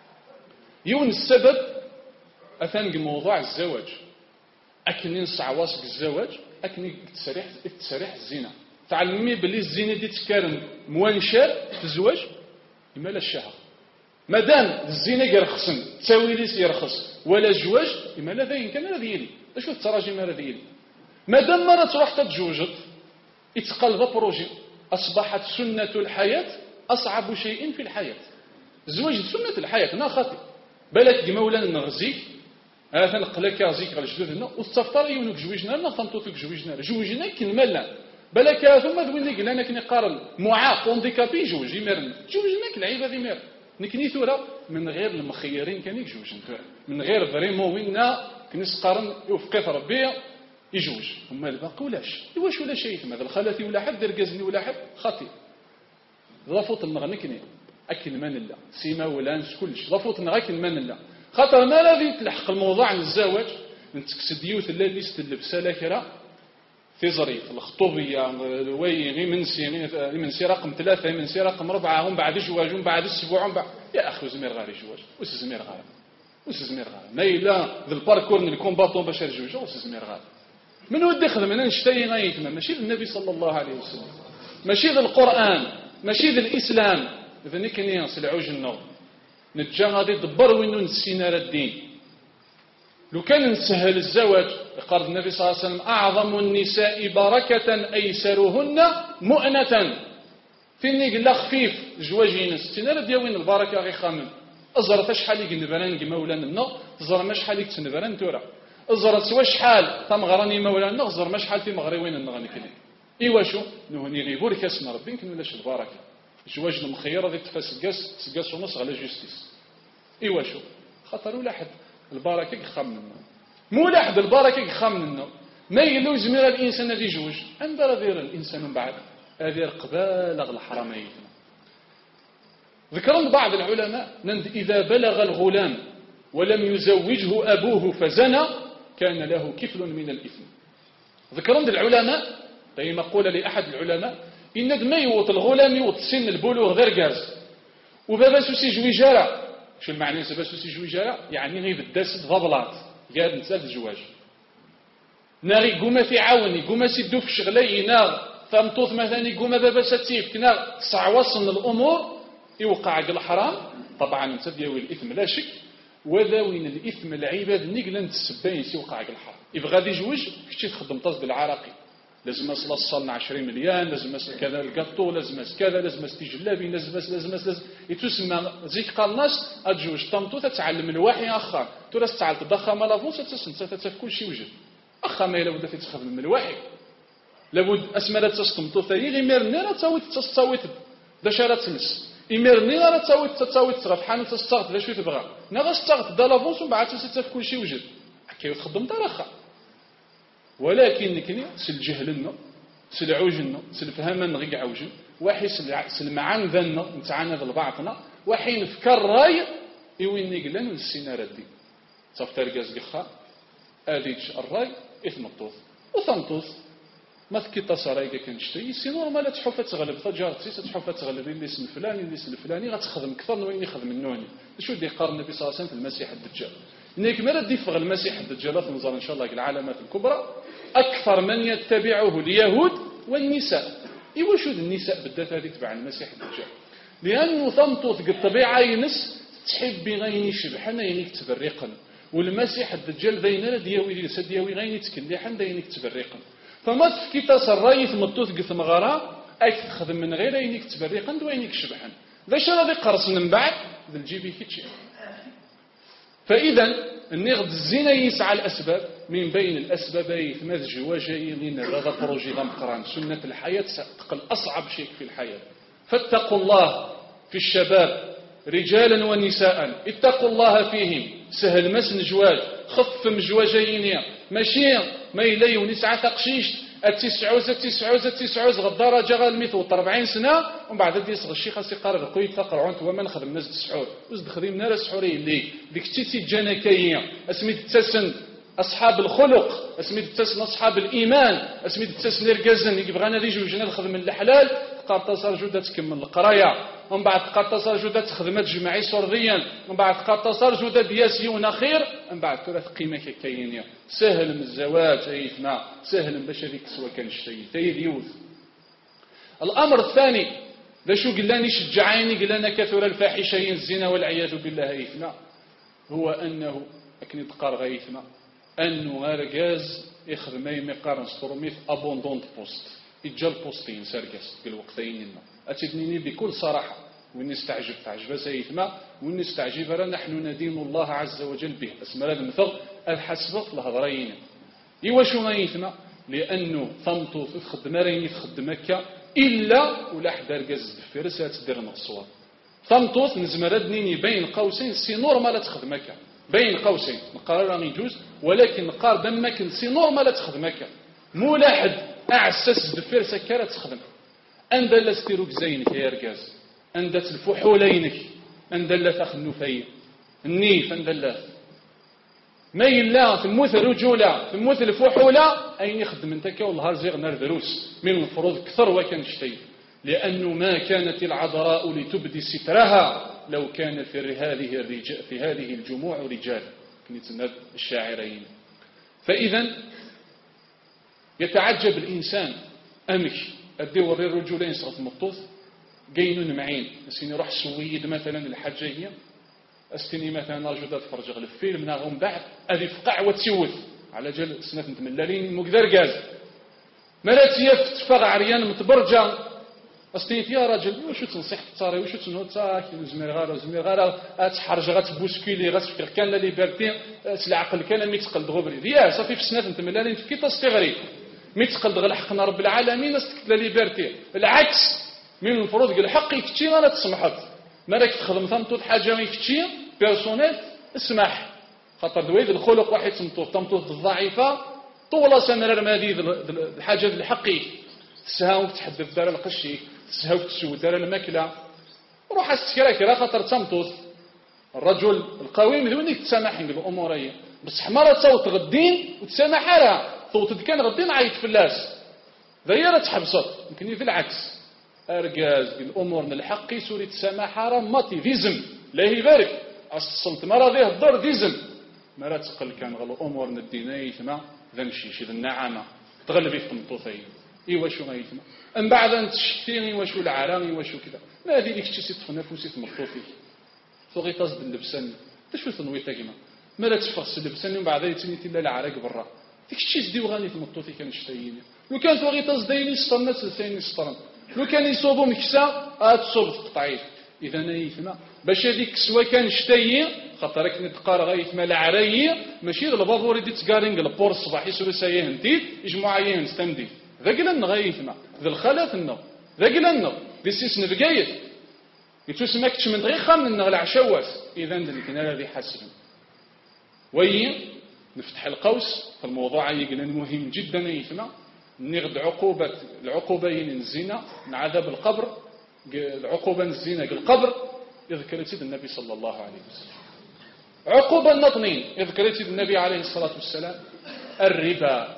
Speaker 2: يون السبب أثنق موضوع الزواج أكن ينصع واسق الزواج أكن تسريح تسريح الزنا تعلمي بلي الزنا دي تكارن موانشار في الزواج إما لا الشهر مادام الزنا يرخصن تساوي ليس يرخص ولا زواج إما لا ذاين كان هذا يلي شوف التراجم ما هذا يلي مادام مرة تروح تتزوجت يتقلب بروجي أصبحت سنة الحياة أصعب شيء في الحياة الزواج سنة الحياة نا خاطي بالك دي مولانا نغزيك هذا نقلك رزيك على جدودنا واستفطر يونك جوجنا لا فهمتوك جوجنا جوجنا كنملا بالك ثم ذوين لك لنا كنقارن معاق ونديكابي جوج يمرن جوجنا كالعيبه ذي مر نكني ثورة من غير المخيرين كان يجوج من غير فريمون وين كنس قارن يوفقيت ربي يجوج هما الباقي ولاش واش ولا شيء هذا الخلاتي ولا حد دركزني ولا حد خطي ضفوت النغنكني اكل من الله سيما ولا نس كلش ضفوت نغاك من الله خاطر ما الذي تلحق الموضوع عن الزواج نتكسد يوث اللي ليست اللبسه لاكرا في زريف الخطوبيه وي غي منسي غي منسي رقم ثلاثه منسي رقم اربعه هم بعد الزواج ومن بعد الاسبوع ومن بعد يا اخي زمير غير الزواج واش زمير غير واش زمير غير ما الا ذا الباركور الكومباتون باش يرجوج واش زمير غير من ود يخدم انا نشتي غايتنا ماشي النبي صلى الله عليه وسلم ماشي ذا القران ماشي ذا الاسلام اذا نكني نسلعوج النور نتجا غادي دبر وين نسينا الدين لو كان نسهل الزواج قال النبي صلى الله عليه وسلم أعظم النساء بركة أيسرهن مؤنة فيني قال خفيف جواجين ستين دياوين البركة غي خامن أزرت شحال يقن نبران مولانا النو تزر ما شحال يكتن نبران تورا أزرت سوا شحال تمغراني مولانا أزر ما شحال في مغريوين النغني كلي إيوا شو نهني غيبور كاسم ربي نكملش البركة جواج المخيرة ذي تفاس قاس تقاس ونص على جوستيس إيوا شو خطر ولا حد البركة يخام منه مو لاحد البركة يخام منه ما يلو زمير الإنسان هذي جوج أنبر ذير الإنسان من بعد هذه قبال الحرمين ذكرون بعض العلماء نند إذا بلغ الغلام ولم يزوجه أبوه فزنى كان له كفل من الإثم ذكرون العلماء دائما قول لأحد العلماء إن ما يوط الغلام يوط سن البلوغ ذر قاز وبابا سوسي جوي جارة شو المعنى سبا سوسي جوي جارة يعني غير بالداس ضبلات قاعد نسال الزواج ناري قوما في عاوني قوما سيدو في شغلي نار فمطوط مثلا قوما بابا ساتيف كنا صعوصن الأمور يوقع الحرام طبعا انت دياوي الإثم لا شك وذا وين الإثم العباد نقلن تسبين سيوقع الحرام يبغى غادي يجوج كشي تخدم طاز بالعراقي لازم اسلا صلنا عشرين مليون لازم اسلا كذا الكاطو لازم اس كذا لازم اس تجلابي لازم اس لازم اس لازم يتسمى زيك قال الناس اتجوج طمطو تتعلم الوحي اخا تراس تعال تضخم لافوس تسنت تتف كل شيء وجد اخا ما لابد في تخدم من الوحي لابد اسمرات تستمطو ثاني غير ميرني تصاويت تصاويت دا شارات تلس يميرني راه تصاويت تصاويت تصرف حان تستغط لا شوي تبغى نغا استغط دا لافوس ومن بعد تتف كل شيء وجد كي تخدم دار اخا ولكن نكني سل جهلنا سل عوجنا سل فهمنا غير عوجن وحي سل معان ذنا نتعانى بالبعضنا وحين نفكر راي يوين نقلن والسينار دي صفتر قاز قخا اديتش الراي اثم الطوث وثمطوث ما تكي تصرايك كنشتي سينو ما لا تحوفه تغلب تجارتي تحوفه تغلب اللي اسم فلان اللي اسم الفلاني غتخدم اكثر من وين يخدم النوني شو دي قارن النبي صلى الله عليه وسلم في المسيح الدجال نيك مرة ديفغ المسيح الدجال في نظر إن شاء الله العلامات الكبرى أكثر من يتبعه اليهود والنساء إيوا شو النساء بالذات هذه تبع المسيح الدجال لأنه ثمطوث الطبيعة ينس تحب غيني شبحنا ينيك تبرقا والمسيح الدجال ذينا دياوي يسد دياوي غيني تكليحا ذينيك تبرقا فما تفكي تصري ثمطوث قثم غرا أي تخدم من غير ينيك تبرقا دوينيك شبحا ذا شرا ذي قرص من بعد ذا الجيبي كيتشي فإذا النغد الزنا يسعى الأسباب من بين الأسباب يثمث جواجي لنا هذا بروجي غمقران سنة الحياة تقل أصعب شيء في الحياة فاتقوا الله في الشباب رجالا ونساء اتقوا الله فيهم سهل مسن جواج خف مجواجين ماشي ما يلي ونسعى تقشيش التسعوز التسعوز التسعوز غدارة جغال الميث أربعين سنة ومن بعد دي يصغر الشيخ سيقرر قوي تقرع عنت وما نخدم ناس تسعود وزد خديم نار سحوري اللي ديك تيتي جانكية اسمي تتسن أصحاب الخلق اسمي تتسن أصحاب الإيمان اسمي تتسن رقازن يبغانا ذي جوجنا نخدم الحلال قارتصار جودة تكمل القراية ومن بعد قارتصار جودة خدمات جماعي صرديا ومن بعد قارتصار جودة دياسيون خير ومن بعد ثلاث قيمة كيكينية سهل من الزواج أيثنا سهل باش هذيك سوا كان شتي تايد يوث الأمر الثاني ذا شو قلاني شجعيني قلنا كثر الفاحشين الزنا والعياذ بالله أيثنا هو أنه أكني تقار غيثنا أنه غارقاز يخدم أي مقارن ستروميث أبوندونت بوست إجال بوستين سارقاس بالوقتين لنا أتدنيني بكل صراحة وإني استعجب تعجب سيثما وإني استعجب رأى نحن ندين الله عز وجل به اسم هذا المثل الحسبة في الهضرين إيوا شو غيثما لأنه ثمطو تخدم ريني تخدم مكة إلا ولا حدا رقاز الفرس هتدير نقصوها ثمطو نزمردنيني بين قوسين سي نورمال تخدم مكة بين قوسين نقار راه يجوز ولكن نقار دما كنسي نورمال تخدم هكا ملاحد اعسس دفير سكاره تخدم عند لا ستيروك زينك يا ركاز عند الفحولينك عند لا تخنفيه النيف عند لا ما يلا تموت الرجوله تموت الفحوله اين يخدم انت والله زيغ نار دروس من المفروض كثر وكان شتي لانه ما كانت العذراء لتبدي سترها لو كان في هذه الرجال في هذه الجموع رجال كنت الشاعرين. فاذا يتعجب الانسان امك ادي وري الرجلين صغت مطوط قينون معين اسيني روح سويد مثلا الحاجيه استني مثلا رجل تفرج غل الفيلم ناغم بعد هذه فقع وتسوث على جال سنه متملالين مقدر غاز مرات يفت فقع عريان متبرجه استنيت يا راجل واش تنصيح تصاري واش تنو تا زمير غار زمير غار تحرج غتبوسكيلي غتفكر كان لا ليبرتي العقل كان ميتقل دغبري يا صافي في سنه متملالين كي تستغري ميتقل دغ الحقنا رب العالمين استكت لا ليبرتي العكس من المفروض قال الحق يكتشي انا تسمحت ما راك تخدم تمطوط حاجه يكتشي بيرسونيل اسمح خاطر دويد الخلق واحد تمطوط تمطوط الضعيفه طول سنه هذه الحاجه الحقي تسهاوك تحدث دار القشي تسهاوك تسود دار الماكله روح استكراكرا خاطر تمطوط الرجل القوي مذونيك تسامح بالامور هي بصح مره تصوت غدين وتسامح لها صوتت كان غدين عيط فلاس دايره تحبسط يمكن في العكس ارجاز بالامور الحقي سوري تسامح راه ماتي فيزم لا يبارك الصمت مرض يهضر فيزم مرة تقل كان غلو امور الدينيه ثما ذا مشيش ذا النعامه تغلبي في الطوطين ايوا شو غايتما من بعد ان تشتيني واشو العرامي واشو كذا ما هذه اللي كنتي تنافسي مطوطي فوقي تصد اللبسان تشوف تنويتا كيما مرة تفصل اللبسان ومن بعد تنيتي لا العراق برا ديكشي سدي وغاني في مطوطي كان شتايني لو كان فوقي تصديني سطرنا ثاني سطرن لو كان يصوبوا مكسا اتصوب تقطعيف اذا نايثما باش هذيك السوا كان شتاي خاطر كنت تقار غايثما العرايه ماشي غير البابور يدي تقارين البور الصباح يسولو سايه انتي يجمعوا عيان استمدي ذا قلنا غايثما ذا الخلاف النو ذا قلنا دي سيس نفقايت يتسمى كتش من غير خام من العشواس اذا اللي الذي حسن وي نفتح القوس في الموضوع يقلنا مهم جدا يثما نغد عقوبة العقوبين الزنا عذاب القبر العقوبة الزنا القبر يذكر سيد النبي صلى الله عليه وسلم عقوبة النطنين يذكر سيد النبي عليه الصلاة والسلام الربا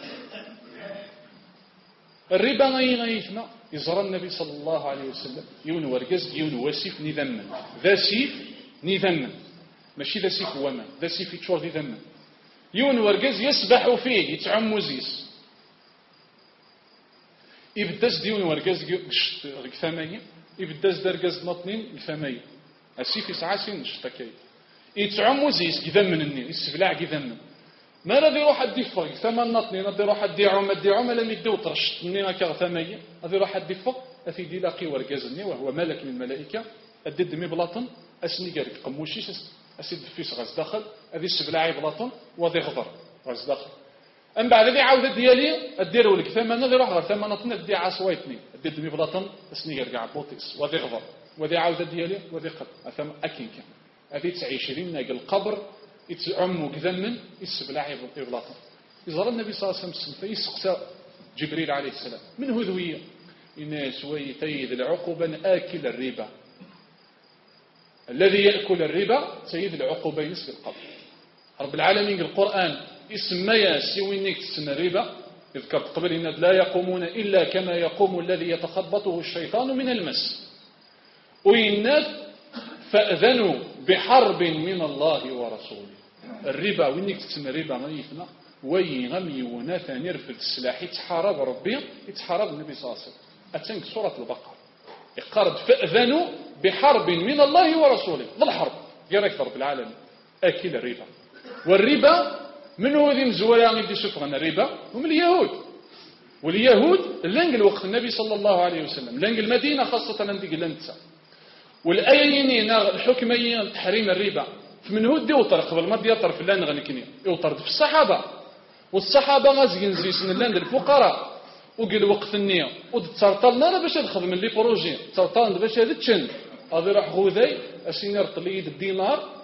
Speaker 2: الربا غي غيثنا يزرى النبي صلى الله عليه وسلم يون ورقز يون وسيف نذمن ذا سيف نذمن ماشي ذا سيف وما ذا سيف يتشور نذمن يون ورقز يسبح فيه يتعم وزيس يبداز ديون ورقاز ثمانية يبداز درقاز نطنين ثمانية السيف يسعى سين شتكاي يتعمو زيس كذا من النيل يسبلع كذا من ما لا يروح ادي فوق ثمان نطنين ادي يروح ادي عم ادي عم لم يدو طرش النيل كا ثمانية ادي يروح ادي فوق افي لاقي ورقاز النيل وهو ملك من الملائكه ادي دمي بلاطن اسني قالك قموشي اسيد فيس غاز داخل ادي السبلاعي بلاطن وادي غضر غاز داخل أم بعد ذي عاودة ديالي الدير ولك ثمانة ذي روح غير ثمانة تندي عصويتني الدير دمي بلاطن اسني يرجع بوتيس وذي غضر وذي عاودة ديالي وذي قد أثم أكين كان هذي تعيشين ناقل القبر يتعمو كذمن يسبلع بلاطن يزار النبي صلى الله عليه وسلم يسقسى جبريل عليه السلام من هو ذوية الناس ويتيد العقوبة آكل الربا الذي يأكل الربا سيد العقوبة ينسف القبر رب العالمين القرآن اسميا سوينيك تسن الربا يذكر قبل إن لا يقومون إلا كما يقوم الذي يتخبطه الشيطان من المس وإن فأذنوا بحرب من الله ورسوله الربا وينيك تسن الربا ما يفنى وين غمي وناثا نرفد السلاح يتحارب ربي يتحارب النبي صلى الله عليه وسلم أتنك سورة البقرة يقارد فأذنوا بحرب من الله ورسوله للحرب يرك رب العالمين أكل الربا والربا من هو ذي مزولا غيدي سفغنا الربا هم اليهود واليهود لنقل وقت النبي صلى الله عليه وسلم لنقل المدينة خاصة لندق لنتسا والآيين الحكميين تحريم الربا فمن هو دي وطر قبل ما يطر في اللان غنكني يوطر في الصحابة والصحابة غازقين زيسن اللان الفقراء وقال وقت النية وتسرطلنا باش تخدم من لي بروجي تسرطلنا باش هذا تشن هذا راح غوذي اسينير طليد الدينار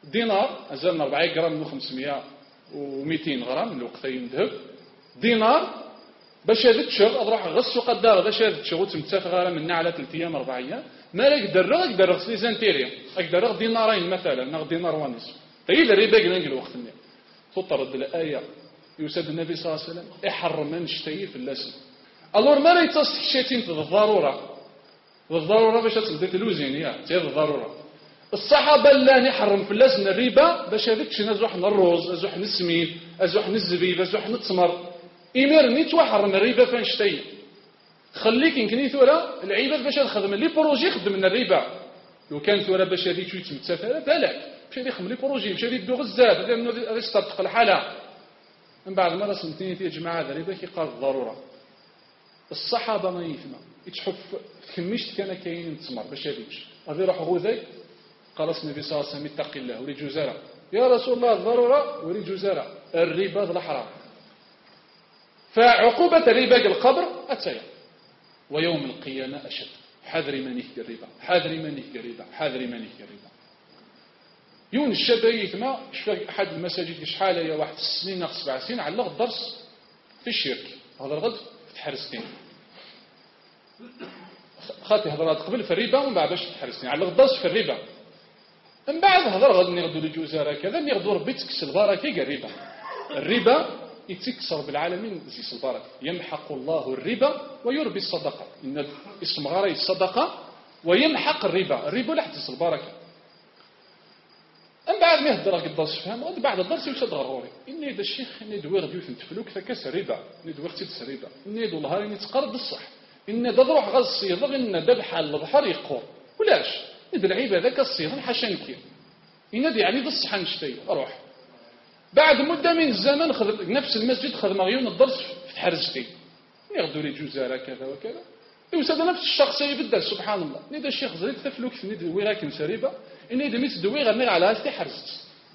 Speaker 2: دينار أزال أربعين غرام وخمسمائة ومئتين غرام من الوقتين ذهب دينار باش هذا تشغل أروح غص وقدر باش هذا تشغل تمتفق غرام من على ثلاث أيام أربع أيام ما لك درغ أقدر غص لي زانتيريا أقدر دينارين مثلا ناخذ دينار ونصف تيجي الربا قلنا الوقت النية تطرد الآية يسد النبي صلى الله عليه وسلم احرم من شتي في اللسن الور ما راه يتصك شاتين بالضروره بالضروره باش تبدا تلوزين يا تي بالضروره الصحابه لا يحرم في اللسن الربا باش هذاك شي نزوح من الروز ازوح من السمين ازوح من الزبيب ازوح من التمر امير نيت وحرم الربا فين شتي خليك يمكن ثورة العباد باش تخدم لي بروجي خدم من الربا لو كان ثورة باش هذه شويه تمتثل بالك باش يخدم لي بروجي باش يدو غزات لانه غيستطق الحاله من بعد مرة سنتين يا جماعة هذا ربا كيقال الضرورة الصحابة ما يفهموا يتحف كمشت كان كاين تسمر باش هذيك غادي يروح غوذي قال النبي صلى الله عليه وسلم اتق الله ولي جزارة يا رسول الله الضرورة ولي جزارة الربا الحرام فعقوبة الربا القبر أتيا ويوم القيامة أشد حذري من يهدي الربا حذري من يهدي الربا حذري من يهدي الربا يون الشبايث ما شفا أحد المساجد شحال هي واحد السنين ناقص سبع سنين علق الدرس في الشرك هذا الغد في تحرستين خاطي هضرات قبل في الربا ومن بعد باش تحرستين علق الدرس في الربا من بعد هضر غد نغدو لجوزارة كذا نغدو ربي تكسر البركة الربا الربا يتكسر بالعالمين زي البركة يمحق الله الربا ويربي الصدقة إن اسم غاري الصدقة ويمحق الربا الربا لا حتى البركة من بعد ما يهدر الدرس فهم ومن بعد الدرس يوسد غروري إني هذا الشيخ إني دوير ديوث نتفلوك ثكاس ربا إني دوير تيتس ربا إني دو الهار إني تقرب الصح إني دا ضروح غاز الصيغة إن دا بحال البحر يقور ولاش إذا العيب هذاك الصيغة حاشا نكير إني يعني ذا الصحة نشتي أروح بعد مدة من الزمن خذ نفس المسجد خذ مغيون الدرس في حرزتي يغدو لي جزارة كذا وكذا يوسد نفس الشخص يبدل سبحان الله إذا الشيخ زريد تفلوك ثني دوي راكن سريبة إني إذا ميت دوي غير على هاستي حرزت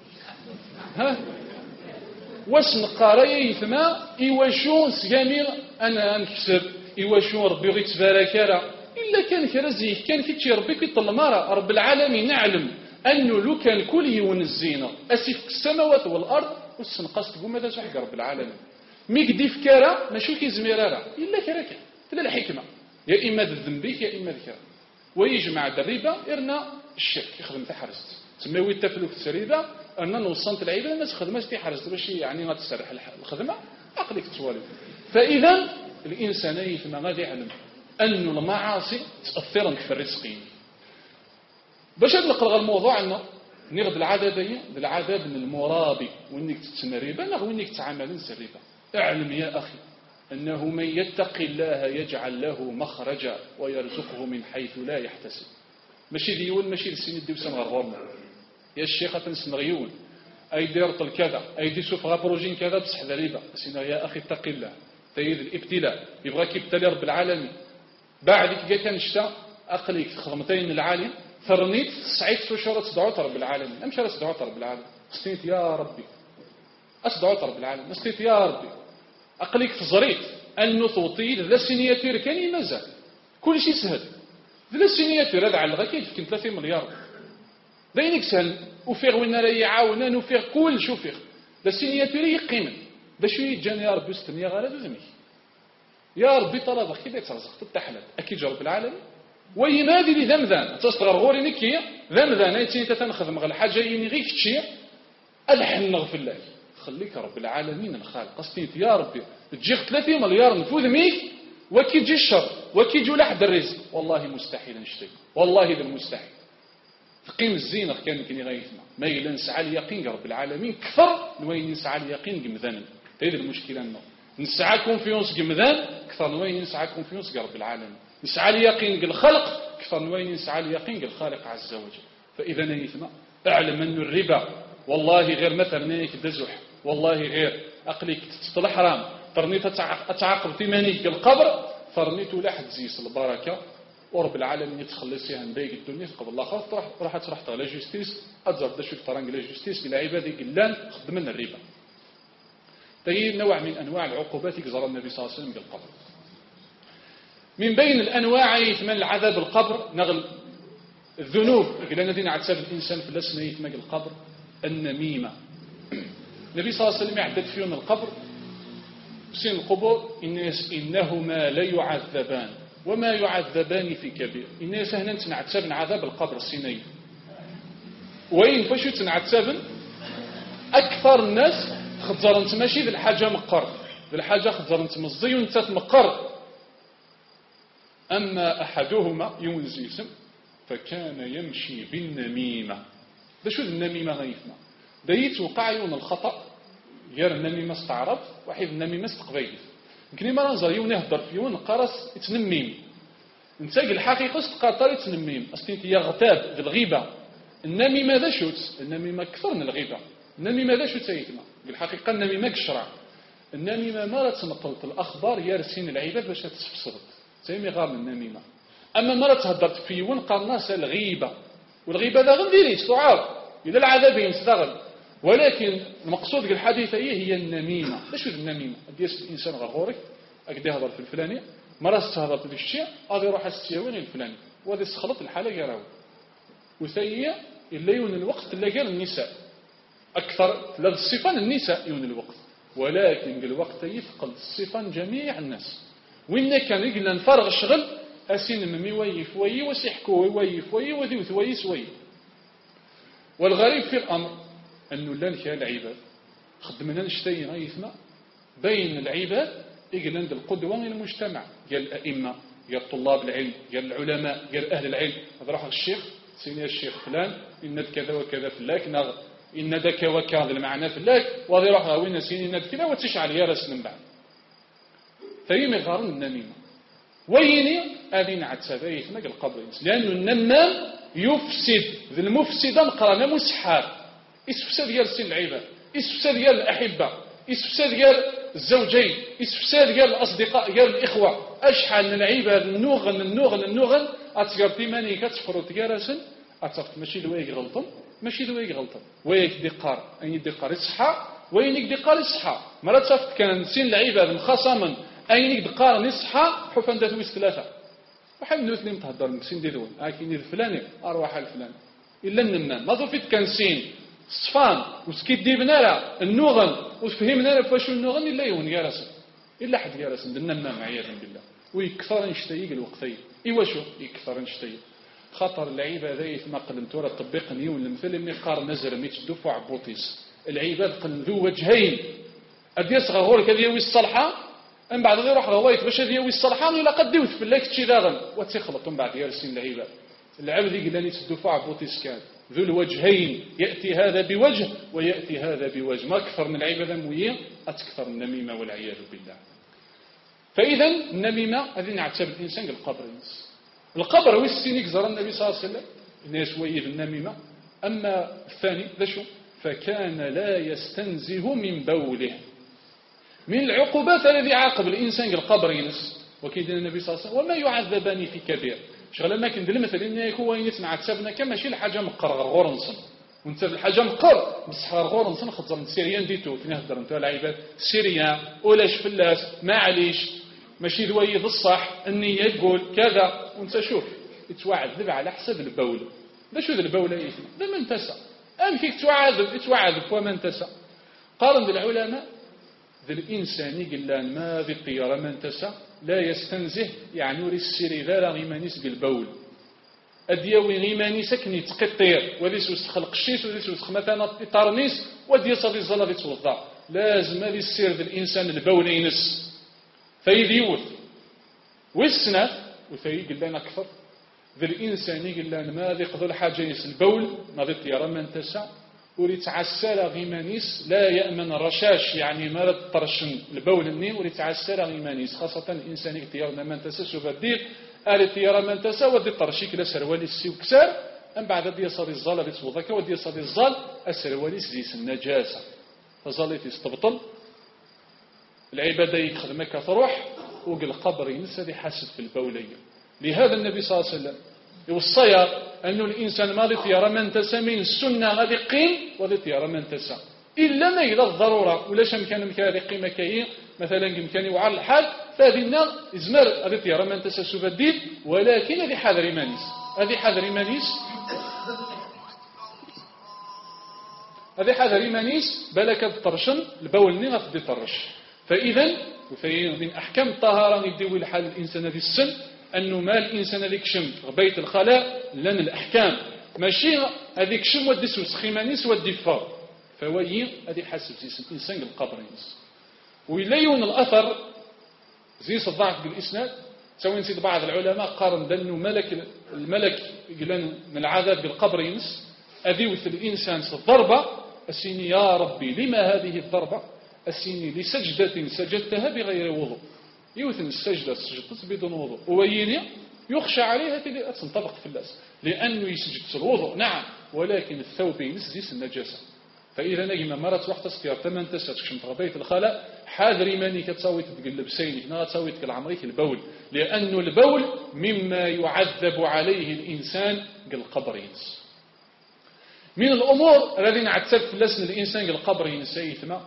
Speaker 2: ها واسن قاري يثما إيواشون سجامير أنا أنكسب إيواشون ربي غير تباركارا إلا كان كرزيه كان كيتشي ربي كيطل مارا رب العالمين نعلم أنه لو كان كل يون الزينة أسيف السماوات والأرض والسنقاس تقول ماذا شحق رب العالمين ميك دي فكارا ماشو كيزميرارا إلا كراكا تلا الحكمة يا إما الذنبيك يا إما ذكر ويجمع الربا إرنا الشرك يخدم تحرست تسميوي التفلوك السريبة أننا نوصلت العيبة الناس خدمة تحرست باش يعني ما تسرح الخدمة عقلك تسوالي فإذا الإنسان يثم غادي يعلم أن المعاصي تأثر في الرزق باش نقرأ الموضوع أنه نغد العذابية العذاب من المرابي وإنك تتسنى ربا وإنك تعامل سريبا اعلم يا أخي أنه من يتق الله يجعل له مخرجا ويرزقه من حيث لا يحتسب ماشي ديون ماشي لسين ديو سن غرورنا يا الشيخة تنسن غيون أي ديرطل كذا أي دي سوف غابروجين كذا بصح ذريبا سينا يا أخي اتق الله تيد الابتلاء يبغاك يبتلي رب العالمين بعدك جا كان شتا أقليك خدمتين العالم ثرنيت سعيد في شهر تدعوت رب العالمين أمشي تدعوت رب العالمين استنيت يا ربي أتدعوت رب العالمين استنيت يا ربي أقليك تزريت أنه توطيل ذا سينياتير كان يمازال كل شيء سهل ذا سينياتير هذا على غاكي يمكن ثلاثين مليار داينك سهل وفيغ وين راه يعاونان وفيغ كل شو فيغ ذا سينياتير يقيم باش يجاني يا ربي استنيا غير ذمي يا ربي طلبك كي ترزق تتحلل اكيد رب العالمين وينادي لي ذمذان تصغر غوري نكي ذمذان ايتي تنخدم غير الحاجه يني غير كتشي الحن نغفر لك خليك رب العالمين الخالق قصتيت يا ربي تجي ثلاثين مليار نفوذ ميك وكي تجي الشر وكي يجي لحد الرزق والله مستحيل نشتي والله ذا المستحيل تقيم الزينه كان يمكن يغيثنا ما الا نسعى اليقين رب العالمين كثر وين نسعى اليقين قمذان هذه المشكله انه نسعى كونفيونس قمذان كثر وين نسعى كونفيونس رب العالمين نسعى اليقين الخلق كثر وين نسعى اليقين الخالق عز وجل فاذا نيثنا اعلم ان الربا والله غير مثلا نيك دزح والله غير أقليك تطلع حرام فرنيت أتعاقب في مانيك القبر فرنيت لاحد زيس البركة ورب العالمين يتخلصيها من ضيق الدنيا قبل الله خاف راح راح تروح تغلى جوستيس أتزرد دا شوف طرنق لا جوستيس من عبادي قلان خدم لنا الربا تي نوع من أنواع العقوبات يجزر النبي صلى الله عليه وسلم بالقبر من بين الأنواع يثمن العذاب القبر نغل الذنوب لأن دين عتاب الإنسان في الأسنة يثمن القبر النميمة. النبي صلى الله عليه وسلم يعدد فيهم القبر سين القبور الناس إنهما لا يعذبان وما يعذبان في كبير. الناس هنا تنعتبن عذاب القبر السيني وين فاشو تنعتبن أكثر الناس خزر انت ماشي ذي الحاجة مقر ذي الحاجة خزر انت مزي وانت مقر. أما أحدهما يونزيسم فكان يمشي بالنميمة. ده شو النميمة غيفنا ده يتوقع يون الخطأ غير النميمة استعرض واحد النميمة استقبيل يمكن ما ننظر يون يهدر في يون قرص يتنميم نتاج الحقيقة استقاطر يتنميم أصلي يغتاب ذي الغيبة. النميمة ذا شوت النميمة أكثر من الغيبة. النميمة ذا شو تايتنا بالحقيقة النميمة كشرع. النميمة ما تنطلط الأخبار يارسين العباد باش تتفسرت زي غار من النميمة. أما مرة تهدرت في ون قرناس الغيبة والغيبة ذا غنديريت تعار إلى العذاب يمستغل. ولكن المقصود الحديث هي هي النميمة. ايش النميمة؟ ديس الإنسان غغورك أكدي هضر في الفلاني مرة استهضرت بالشيء هذا يروح السيوين الفلاني وهذا يسخلط الحالة يراو وثية إلا يون الوقت اللي قال النساء أكثر لذ الصفان النساء يون الوقت ولكن الوقت يفقد الصفان جميع الناس. وإن كان يقلنا نفرغ الشغل أسين ممي ويف وي وسيحكو ويف وي وذيوث ويس وي. والغريب في الأمر أنه لا نكا العباد خدمنا نشتي غيثنا بين العباد يقلنا القدوة للمجتمع قال الأئمة قال طلاب العلم قال العلماء قال أهل العلم. هذا راح الشيخ سيني الشيخ فلان إن كذا وكذا فلاك نغ إن ذاك وكذا المعنى فلاك وهذا راح وين سيني كذا وتشعل يا رسل من بعد فهي مغارن النميمة. ويني أذين عتسابيثنا قال القبر لأنه النمام يفسد ذي المفسد مقرنا مسحار يسفسد ديال السن العباد يسفسد ديال الأحبة يسفسد ديال الزوجين يسفسد ديال الأصدقاء ديال الإخوة. أشحال من العباد النوغن النوغن النوغن أتقر تيماني كتفرو تجارسن أتقر ماشي لويك غلطن ماشي لويك غلطن ويك دقار أي دقار يصحى وينك دقار يصحى مرات صافت كان سن العباد مخاصما أينك دقار يصحى حفن ذات ويس ثلاثة وحال من اثنين تهدر نكسين ديدون أكيد الفلاني أرواح الفلاني إلا النمام ما ظفيت كان سين الصفان وسكيت ديبنا لا النوغن وفهمنا لا فاشو النوغن إلا يون يارسن إلا حد يارسن بالنمام عياذا بالله ويكثر نشتيق الوقتي إيوا شو يكثر نشتيق خطر العباد ذي ما قلمت ورا تطبيق نيون المثل اللي قار نزر ميت دفع بوطيس العباد قل ذو وجهين أدي يصغى غورك هذه يوي الصالحة أم بعد ذي روح غوايت باش هذه يوي الصالحة ولا قد يوث في الله كتشي داغن وتخلطهم بعد يرسين العباد العبد يقول لي تدفع بوطيس كان ذو الوجهين يأتي هذا بوجه ويأتي هذا بوجه ما أكثر من العبادة موية أتكثر النميمة والعياذ بالله. فإذا النميمة هذه نعتبر الإنسان القبر الناس القبر هو السينيك زار النبي صلى الله عليه وسلم الناس ويد النميمة. أما الثاني ذا شو فكان لا يستنزه من بوله من العقوبات الذي عاقب الإنسان القبر ينس وكيد النبي صلى الله عليه وسلم وما يعذبان في كبير شغل ما كان دل مثلا إن يكون يتنع تسابنا كما شي الحاجة مقر غورنصن وانت الحاجة مقر بس غورنصن خطر سيريان ديتو فين هدر انت العباد سيريان ولاش فلاس معليش ماشي ذوي في الصح النية تقول كذا وانت شوف يتوعذب على حسب البول ده شو ذا البول يثنى ده من تسع أم فيك توعذب يتوعذب ومن تسع قارن بالعلماء ذا الإنسان يقول ما ذي الطيارة من تسع لا يستنزه يعني يوري السيري ذا غيمانيس بالبول أديوي غيمانيس كني تقطير وذي سوس خلق الشيس وذي سوس مثلا طارنيس ودي صدي الزلا ذي توضع لازم هذه السير ذا الإنسان البول ينس فيذيوث والسنة وثيق لنا أكثر ذا الإنسان يقول لنا ما ذي قضل حاجة يس البول ما ذي الطيارة من تسع وريتعسر غيمانيس لا يأمن الرشاش يعني ما تطرشن البول النين وريتعسر غيمانيس خاصة الإنسان يقول من تسع سوف الدير آل الطيارة من تسع ودي الطرشيك لا سروالي السيو كسار أم بعد دي صادي الزال بيتوضك ودي صادي الزال السروالي سيس النجاسة فظلت يستبطل العبادة يخدمك تروح وقل قبر ينسى دي حاسد في البولية. لهذا النبي صلى الله عليه وسلم يوصي أنه الإنسان ما ذي يرى من تسى من السنة غادي قيم وذي يرى من تسى إلا ما إذا الضرورة ولاش مكان مكان هذه قيمة كاين مثلا مكان يوعى الحال فهذه النار إزمار هذي يرى من تسى سوف الدين ولكن هذه حذر مانيس هذه حذر مانيس هذه حذر إيمانيس بالك تطرشن البول غتدي طرش. فإذا من أحكام الطهارة نديو لحال الإنسان هذه السن أنه ما الإنسان هذيك شم غبيت الخلاء لأن الأحكام ماشي هذيك شم ودي سوس خيمانيس ودي فار فوي هذه حسب الإنسان القبرينس. ويليون الأثر زي الضعف بالإسناد سواء نسيت بعض العلماء قارن بأنه ملك الملك من العذاب بالقبرينس أذيوث الإنسان الضربة السيني يا ربي لما هذه الضربة السيني لسجدة سجدتها بغير وضوء يوثن السجدة سجدت بدون وضوء ويني يخشى عليها تنطبق في اللاس لأنه يسجد الوضوء نعم ولكن الثوب ينسجس النجاسة. فإذا نجم مرات وقت استيار ثمان تسعة كشمت غبيت الخلاء حاذري ماني كتساوي تقلب سينك نا تساوي العمريك البول لأن البول مما يعذب عليه الإنسان كالقبر ينس. من الأمور الذي نعتبر في لسن الإنسان كالقبر ينس يثمى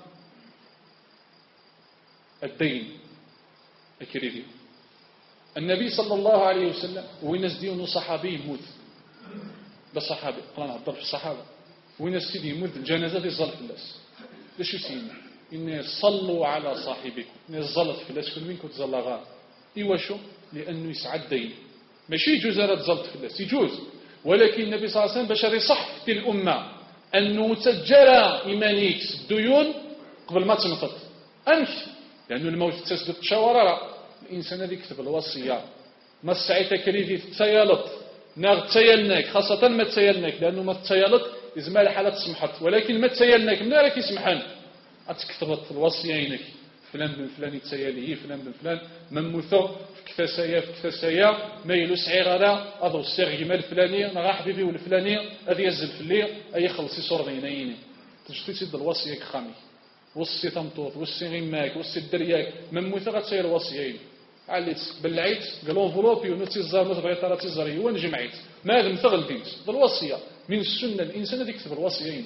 Speaker 2: الدين الكريدي. النبي صلى الله عليه وسلم وينس ديون صحابي يموت بالصحابي قلنا نهضر في الصحابة وينس سيدي يموت الجنازة في زلط الناس ليش يسينا إن صلوا على صاحبكم إن زلط في الناس كل منكم تزل غار إيوا شو لأنه يسعد دين ماشي يجوز راه تزلط في الناس يجوز ولكن النبي صلى الله عليه وسلم بشر يصح في الأمة أنه تجرى إيمانيكس الديون قبل ما تنطط أمشي لأنه الموت تسدد الشوارع الإنسان هذا يكتب الوصية ما السعيدة كريدي تسيالط ناغ تسيالناك خاصة ما تسيالناك لأنه ما تسيالط إزمال حالة سمحت ولكن ما تسيالناك من راك يسمحان أتكتبت الوصيينك فلان بن فلان يتسياليه فلان بن فلان من مثو في كفاسايا في كفاسايا ما يلو سعيغالا أضو السيغ يمال الفلانية نغا حبيبي والفلانية هذا يزل في الليل أي خلصي صور غينيني تجتي تسد الوصية كخامي وصي تمطوط وصي غيماك وصي الدرياك من مثو غتسير الوصيين عليت بلعيت قالون فلوبي ونتي الزار نتبغي ترى تزري ونجمعيت ما هذا مثل دينت الوصية من السنة الإنسان هذا يكتب الوصيين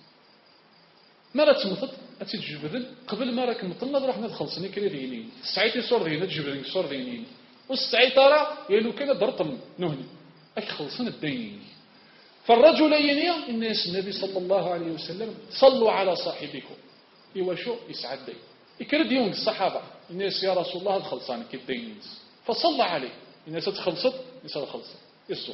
Speaker 2: ما لا تمطط أتجبذل قبل ما راك مطلنا روح ندخل سني كريديني السعيتي صور دينا تجبذل صور ديني والسعيت ترى يلو كان درطم نهني أكخلصنا الدين. فالرجلين الناس النبي صلى الله عليه وسلم صلوا على صاحبكم إيوا شو يسعد دين يكرد يوم الصحابة الناس يا رسول الله خلصان كالدين فصلى عليه الناس تخلصت الناس تخلصت يسو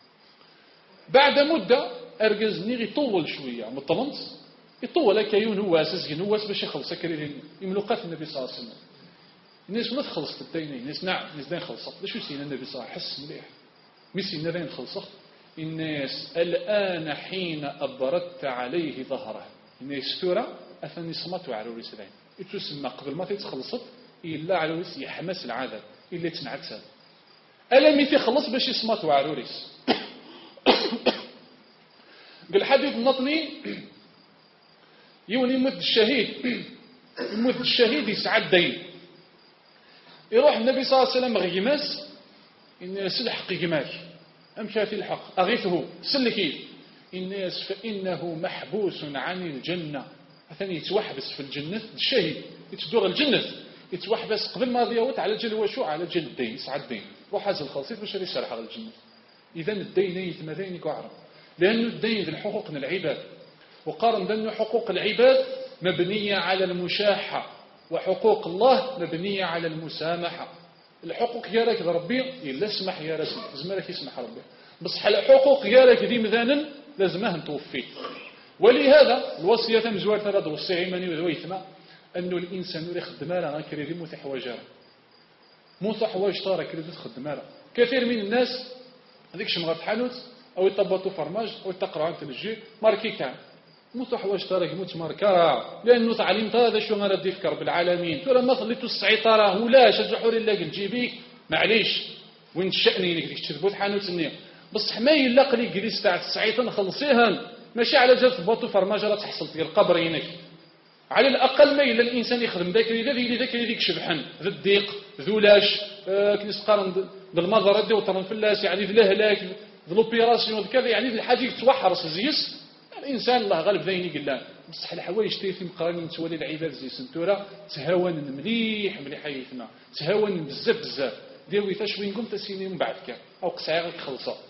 Speaker 2: بعد مدة أرجزني يطول شوية مطلنت يطول لك يون هو أساس ينواس باش يخلص كريدين يملقات النبي صلى الله عليه وسلم الناس ما تخلصت الدين الناس نعم الناس دين خلصت ليش يسين النبي صلى الله عليه وسلم حس مليح ميسين دين خلصت الناس الآن حين أبردت عليه ظهره الناس ترى أثني صمت على الرسلين يتسمى قبل ما تتخلصت إلا على الرس يحمس العذاب إلا تنعتها ألم يتخلص باش يصمت على الرس بالحديث النطني يوني يموت الشهيد يموت الشهيد يسعد دين يروح النبي صلى الله عليه وسلم غيماس إن سلحق يماك أمشى في الحق أغيثه سلكي الناس فإنه محبوس عن الجنة مثلا يتوحبس في الجنة الشهيد يتدوغ الجنة يتوحبس قبل ما ضيوت على جل وشو على جل الدين يسعد الدين وحاز الخلصيت باش يسرح على الجنة. إذا الدين يتمدين يقعرم لأن الدين ذي الحقوق من العباد وقارن بأن حقوق العباد مبنية على المشاحة وحقوق الله مبنية على المسامحة. الحقوق يالك ربي إلا اسمح يا رسول زمالك يسمح ربي بصح الحقوق يالك ذي مذانا لازمها نتوفيه. ولهذا الوصية مزوار ثلاث وصية عيماني وذويثما أنه الإنسان يخدم له كريدي موت حواجاره موت حواج طارة كريدي تخدم له. كثير من الناس هذيك شمغات حانوت أو يطبطوا فرماج أو يتقرأوا عن تلجي ماركي كان موت حواج طارة يموت ماركارا لأنه تعليم هذا شو غير دي فكر بالعالمين ترى ما خليتو السعيطارة ولا شجحوا لله الجيبيك معليش وين شأني لك ديك تشربوت حانوت النية بصح ما يلق لي جليس تاع السعيطة نخلصيها ماشي على جال تبطو فرماجة لا تحصل في القبر ينك على الأقل ما إلا الإنسان يخدم ذاك اللي ذي ذاك اللي ذيك شبحن ذو الضيق ذو لاش آه كنيس قارن بالمظرة دي وطرن في اللاس يعني ذي الهلاك ذو لوبيراسيون كذا يعني ذي الحاجة توحرس زيس الإنسان الله غالب ذيني قال بصح الحوايج تيثم مقارنين تولي العباد زي سنتورا تهاون مليح مليح يثنا تهاون بزاف بزاف دير ويفاش وين قمت سيني من بعد كان أو قصعي غير خلصة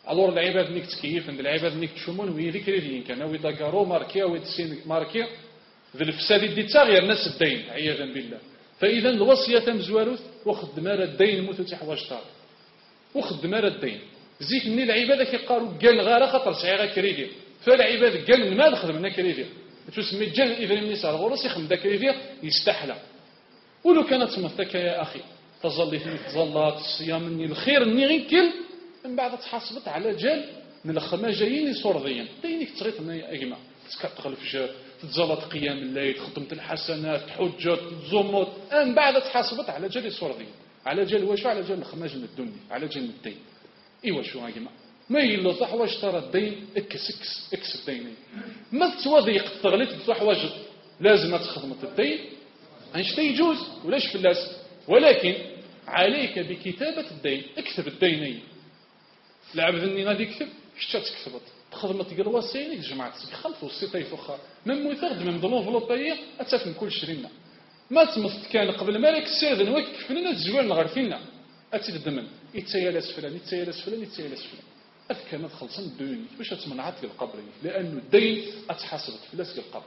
Speaker 2: الور العباد نيك تكيف عند العباد نيك تشومون وي ذكر دين كان وي داكارو ماركيا وي تسين ماركيا ذي الفساد دي تاغير الناس الدين عياذا بالله. فاذا الوصيه مزواروث وخد مال الدين موت حوايج طار وخد مال الدين زيك ني العباد كيقالوا قال غير خاطر صغيره كريدي فالعباد قال المال خدم لنا كريدي تسمي الجن اذا النساء الغرس يخدم ذاك كريدي يستحلى ولو كانت مثلك يا اخي تظل في تظلات الصيام ني الخير ني غير كل من بعد تحاسبت على جال من الخماجين صورضيا دينك تغيط يا اجماع تغلف في تتزلط قيام الليل خدمت الحسنات تحجت تزمت من بعد تحاسبت على جال صورضيا على جال واش على جال الخماج من الدنيا على جال الدين ايوا شو يا جماعه ما يلو صح واش ترى الدين اكس اكس اكس الدين ما تواضيق تغلط بصح واجد لازم تخدمت الدين انش يجوز ولاش فلاس ولكن عليك بكتابة الدين اكتب الديني العبد اني غادي يكتب شتا تكتبت تخدمت قال واسيني جماعه خلفوا السيطي فخا من مثرد من دلونفلوبيه اتاف من كل شرينا ما تمثل كان قبل مالك السيد نوقف لنا تزوال نغير فينا اتي الدمن يتسيالاس فلان يتسيالاس فلان يتسيالاس فلان اذكى ما تخلصن الديون باش تمنعت القبر لانه الدين اتحاسبت فلاس القبر.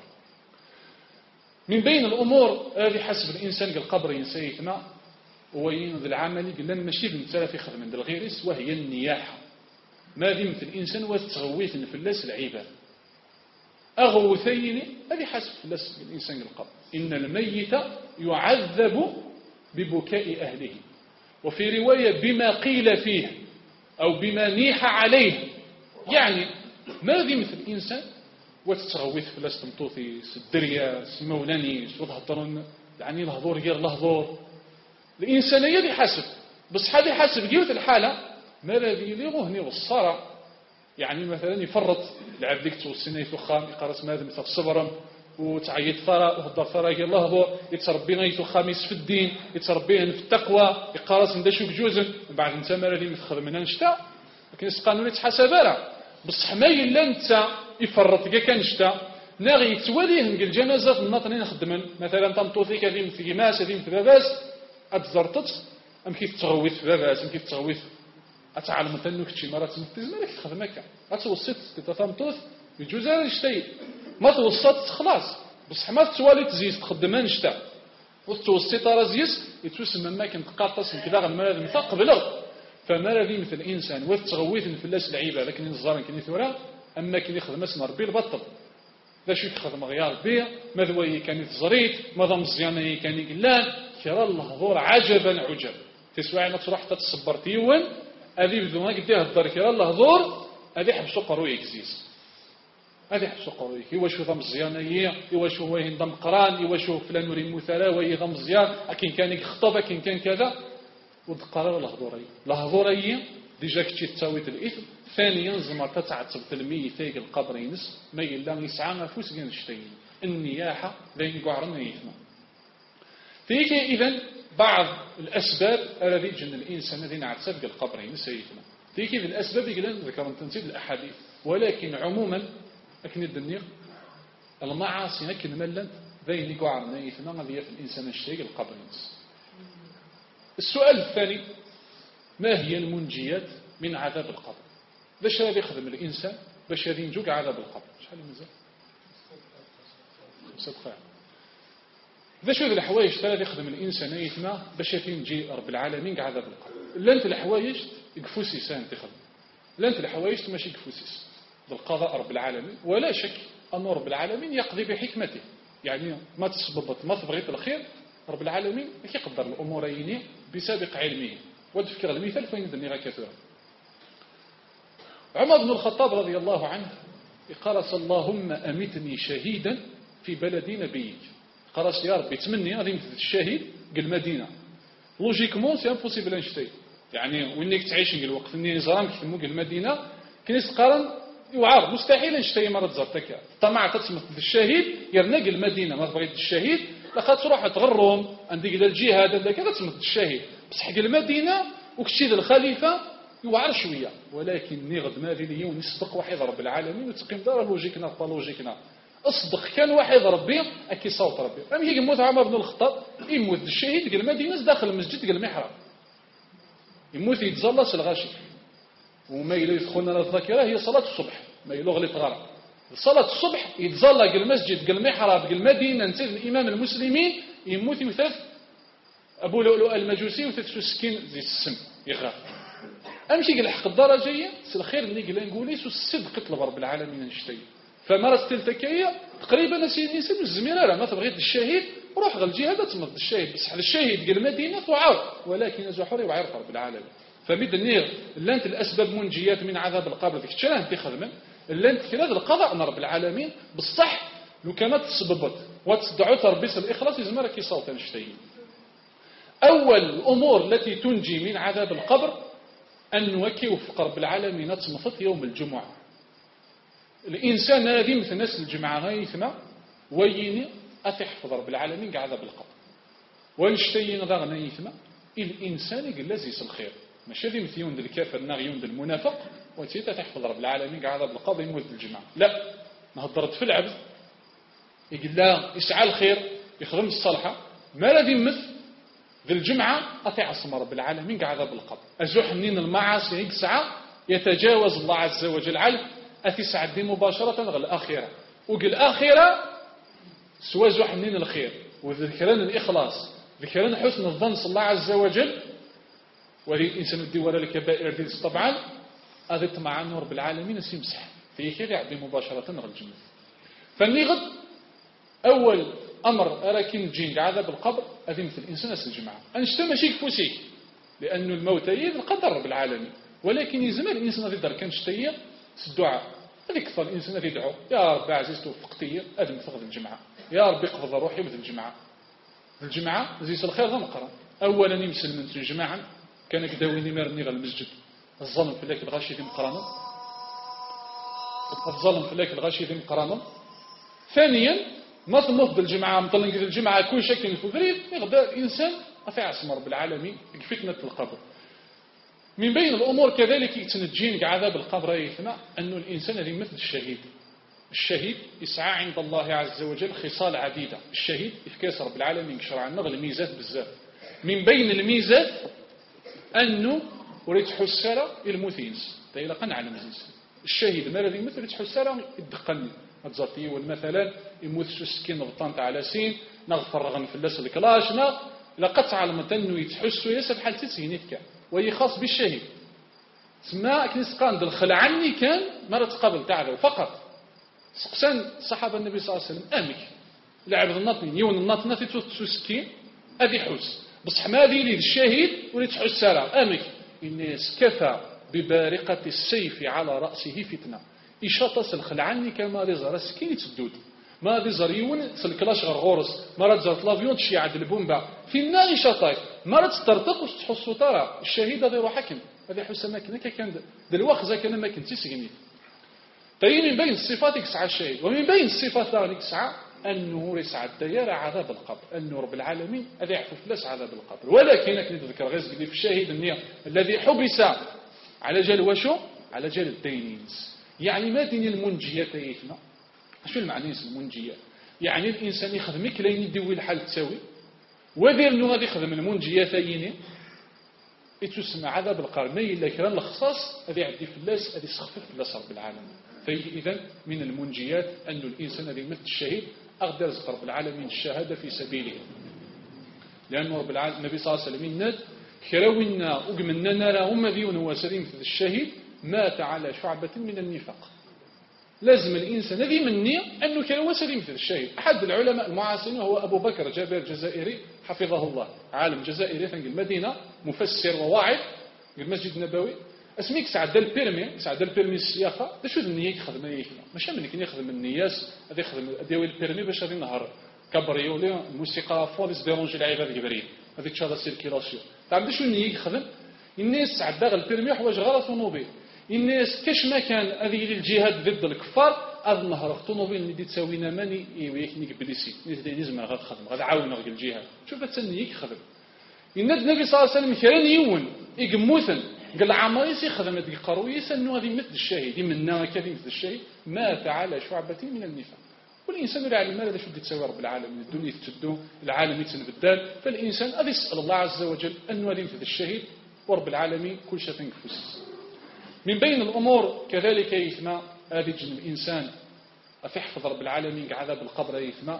Speaker 2: من بين الامور هذه حسب الانسان القبر ينسيتنا وين ذا العمل قلنا ماشي بمثال في خدمه الغيرس وهي النياحه ما ذمت الانسان وتغويث فلاس العباد اغوثين هذه حسب فلاس الانسان القبر ان الميت يعذب ببكاء اهله وفي روايه بما قيل فيه او بما نيح عليه يعني ما ذمت الانسان وتتغوث فلاس تمطوثي الدريا سمولاني وتهضرون يعني الهضور غير الهضور الإنسانية دي حسب بس هذه حسب جيوت الحالة ما الذي يلغهني والصارة يعني مثلا يفرط العبد يكتب السنة يتوخام يقرس ماذا مثل الصبر وتعيد ثراء وهدر ثراء غير الله يتربينا يتوخاميس في الدين يتربيهن في التقوى يقرس ندشو بجوزن وبعد انت ما الذي متخذ منها نشتا لكن يسقانوني تحسبارا بصح ما يلا انت يفرط كان نشتا ناغي يتواليه نقل الجنازات الناطنين خدمن مثلا تمطوثي كذي مثل جماس كذي مثل باباس أتزرطت أم كيف تغويث باباس أم كيف تغويث أتعلم تنوك شي مرات تمتز مالك تخدمك أتوسط تتفهمتوث بجوز هذا الشيء ما توسطت خلاص بصح ما تتوالي تزيز تخدمان نشتا وتوسط رازيس يتوسم ما كنت قاطس كذا غنمال مثل قبله فما الذي مثل الإنسان وتغويث في اللاس العيبة لكن الزارن كني ثورا أما كني خدم اسمه ربي البطل لا شو يخدم غيار بيه ماذا هو كان يتزريت ماذا مزيانه كان يقلان كرا الهضور عجبا عجب تسوى أنك تروح تتصبر تيون هذه بدون قديه الدار كرا الهضور هذه حبسو قروي يكزيز هذه حبسو قروي هو شو ذا مزيانه هو شو هو ينضم قران هو شو فلان وري مثلا وهي ذا مزيان أكين كان يخطب أكين كان كذا وذكر الهضوري الهضوري ديجا كتشي تساويت الإثم ثانيا زمرت تعتب تلمي ثيق القبر ينس ما يلا يسعى نفوس كان الشتين النياحة بين قعرنا يثم فيك إذن بعض الأسباب الذي جن الإنسان الذين عتسبق القبر ينس يثم فيك إذن الأسباب يقولون ذكرنا تنزيل الأحاديث ولكن عموما أكن الدنيا المعاصي هكذا ملن بين قعرنا يثم هذه في الإنسان الشتيق القبر ينس. السؤال الثاني ما هي المنجيات من عذاب القبر باش هذا يخدم الإنسان باش هذا ينجوك عذاب القبر شحال مازال خمسة دقائق باش هذه الحوايج ترى يخدم الإنسان يثما باش ينجي رب العالمين عذاب القبر لانت الحوايج يقفوسي سان تخدم لانت الحوايج ماشي يقفوسيس بالقضاء رب العالمين ولا شك أن رب العالمين يقضي بحكمته يعني ما تسببت ما تبغيت الخير رب العالمين يقدر الأمورين بسابق علمه وتفكر المثال فين الدنيا كثيرا عمر بن الخطاب رضي الله عنه قال اللهم أمتني شهيدا في بلد نبيك قال يا ربي تمني هذه مثل الشهيد قل مدينة لوجيكمون سي امبوسيبل انشتي يعني وينك تعيش قل وقت اني زرام كتمو قل مدينة كنيس قارن يوعر مستحيل انشتي مرة زرتك طمع تسمت الشهيد يرنا قل مدينة ما بغيت الشهيد لقد تروح تغرهم عندك إلى الجهاد هذا كذا تسمت الشهيد بس حق المدينة وكشيد الخليفة يوعر شوية ولكن نغد ماذي اليوم نصدق واحد رب العالمين وتقيم دار لوجيكنا لوجيكنا اصدق كان واحد ربي اكي صوت ربي أم يجي يموت عمر بن الخطاب يموت الشهيد قال المدينة داخل المسجد قال المحراب يموت يتزلص الغاشي وما إلا يدخلنا للذاكرة هي صلاة الصبح ما إلا غلط غرا صلاة الصبح يتزلق المسجد قال المحراب قال المدينة نتاع الإمام المسلمين يموت يثاث أبو لؤلؤ المجوسي وثاث سكين زي السم يغار أمشي قال حق الدرجية الخير اللي قال نقولي سو الصدق طلب رب العالمين نشتي فمارست تلتكية تقريبا سيدي الإنسان الزميرة ما تبغيت الشهيد روح غير الجهاد تمض الشهيد بس على الشهيد قال المدينة وعار ولكن زحوري وعير رب العالمين فمد النير لانت الأسباب منجيات من عذاب القبر ذيك الشلاه انت خدمة لانت في هذا القضاء من رب العالمين بالصح لو كانت تسببت وتدعو تربيس الإخلاص يزمرك يصوت نشتي أول الأمور التي تنجي من عذاب القبر أن نوكي وفق رب العالمين تمفط يوم الجمعة الإنسان هذه مثل ناس الجمعة غايثنا ويني أتحفظ رب العالمين كعذاب القبر ونشتين ذا غنيثنا الإنسان يقول لازيس الخير ماشي هذه مثل يوند الكافر ناغ يوند المنافق وتيتا تحفظ رب العالمين كعذاب القبر يموت الجمعة لا نهضرت في العبد يقول لا يسعى الخير يخدم الصالحة ما الذي مثل ذي الجمعة أطيع اسم رب العالمين كعذاب القبر أزوح منين المعاصي يسعى يتجاوز الله عز وجل علم أتسعى دي مباشرة غير الآخرة وقال الآخرة سوى زوح منين الخير وذكران الإخلاص ذكران حسن الظن صلى الله عز وجل وهي الإنسان الدي ولا الكبائر دي طبعا هذا طمعان رب العالمين سيمسح في كذا يعدي مباشرة غير الجنة فالنغض أول أمر أراكين الجين عذاب القبر هذه مثل الإنسان الجماعة أنشتم شيء كفوسيك لأن الموت يد القدر رب العالمين ولكن يزمر الإنسان هذه دركان شتية الدعاء هذه كثر الإنسان هذه يدعو يا رب عزيز توفقتي هذه مثل الجماعة يا رب اقبض روحي مثل الجماعة الجماعة زيس الخير ذا مقرأ أولا يمسل من الجماعة كان كداويني مرني غير المسجد الظلم في ذاك الغاشي ذي مقرانا الظلم في ذاك الغاشي ذي مقرانا ثانيا ما تنفض الجماعة مطلق الجماعة كل شكل فبريد يغدا الإنسان أفعى اسم رب العالمين فتنة القبر من بين الأمور كذلك يتنجين عذاب القبر يثنى أن الإنسان هذه مثل الشهيد الشهيد يسعى عند الله عز وجل خصال عديدة الشهيد إفكاس رب العالمين شرعا نغل الميزات بالذات من بين الميزات أنه وريت حسارة المثينس تايلا قنع على مزيز الشهيد ما الذي مثل ريت حسارة يدقني هتزاتي والمثلا يموت سكين غطانت على سين نغفر رغم في اللس الكلاش نغ لقد تعلمت أنه يتحسوا يسب حال تسهينيتك وهي خاص بالشهيد سما كنسقان دل عني كان مرة قبل تعذر فقط سقسان صحابة النبي صلى الله عليه وسلم أمك لعبد النطنين يون النطنة تسكين أدي حس بصح ما ذي لي الشهيد ولي تحس سارة أمك الناس كفى ببارقة السيف على رأسه فتنة إشاطس الخلعني كما رزر سكين تسدود ما رزر يون سلكلاش غرغورس ما رزر لافيون تشي عند البومبا في النار إشاطاك ما رز ترتق وتحس ترى الشهيد هذا يروح حكم هذا يحس ماكن كان دلوقت زي كان ماكن تسجني طيب من بين الصفات يسعى الشهيد ومن بين الصفات اللي يسعى أنه يسعى الديار عذاب القبر أنه رب العالمين هذا يعفو فلاس عذاب القبر ولكن نتذكر غير في الشهيد النية الذي حبس على جال وشو على جال الدينينس يعني ما دين المنجيات يثنى شو المعنى المنجيات يعني الإنسان يخدمك لين يدوي الحال تساوي وذير أنه هذا يخدم المنجيات يني يتسمى عذاب القبر ما إلا كان الخصاص هذا يعدي فلاس هذا يسخفف فلاس رب العالمين فإذا من المنجيات أن الإنسان الذي مثل الشهيد أقدر رزق رب العالمين الشهادة في سبيله لأن رب العالمين النبي صلى الله عليه وسلم ناد كرونا أقمنا نرى هم ذيون هو سليم مثل الشهيد مات على شعبة من النفاق لازم الإنسان الذي مني أنه كان سليم مثل الشهيد أحد العلماء المعاصرين هو أبو بكر جابر الجزائري حفظه الله عالم جزائري في المدينة مفسر وواعظ المسجد النبوي اسميك سعد البيرمي سعد البيرمي السياقه دا شو النيه يخدم نيه ماشي من كي يخدم النياس هذا يخدم ديوي البيرمي باش غادي نهار كابريولي الموسيقى فوليس ديرونجي العباد الكبرين هذيك تشادا سيركيلاسيون تعرف شو النيه يخدم الناس سعد داغ البيرمي حوايج غير طوموبيل الناس كاش ما كان هذه الجهاد ضد الكفار هذا النهار طوموبيل اللي تساوينا ماني يكنيك بليسي نيزم غاد خدم غاد عاون غير الجهاد شوف حتى النيه يخدم النبي صلى الله عليه وسلم كان يون يقموثن قال عمريس يخدم هذه القرويس أنه هذه مثل الشهيد منا كذي مثل الشهيد مات على شعبة من النفاق والإنسان اللي على المال هذا شو بدي تسوي رب العالمين الدنيا تتدو العالم يتنبدل فالإنسان هذا يسأل الله عز وجل أنه هذه مثل الشهيد ورب العالمين كل شيء تنكفس من بين الأمور كذلك يثمى هذه جن الإنسان أتحفظ رب العالمين عذاب القبر يثمى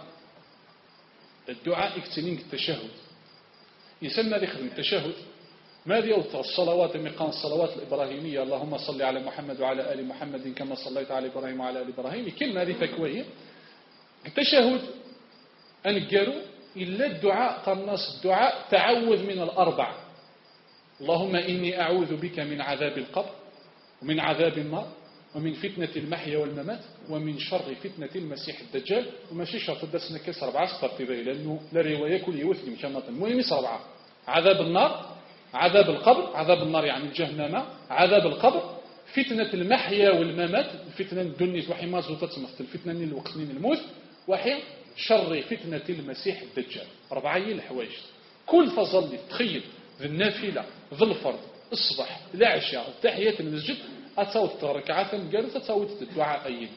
Speaker 2: الدعاء اكتنين التشهد يسمى ذكر التشهد ما ديال الصلوات مقام الصلوات الإبراهيمية اللهم صل على محمد وعلى آل محمد كما صليت على إبراهيم وعلى آل إبراهيم كلمة هذه فكوية التشهد أنقروا إلا الدعاء قرناس الدعاء تعوذ من الأربع اللهم إني أعوذ بك من عذاب القبر ومن عذاب النار ومن فتنة المحيا والممات ومن شر فتنة المسيح الدجال وماشي شرط درسنا كيس أربعة ترتيبية لأنه لا رواية كل يوثني مشان المهم أربعة عذاب النار عذاب القبر عذاب النار يعني الجهنم عذاب القبر فتنة المحيا والممات الفتنة الدنيا وحي ما زوتت تمثل الفتنة الوقت الموت وحي شر فتنة المسيح الدجال أربعة الحوايج كل فصل تخيل ذي النافلة ذي الفرض الصبح العشاء التحيات المسجد أتصوت ركعات قالت أتصوت الدعاء أيين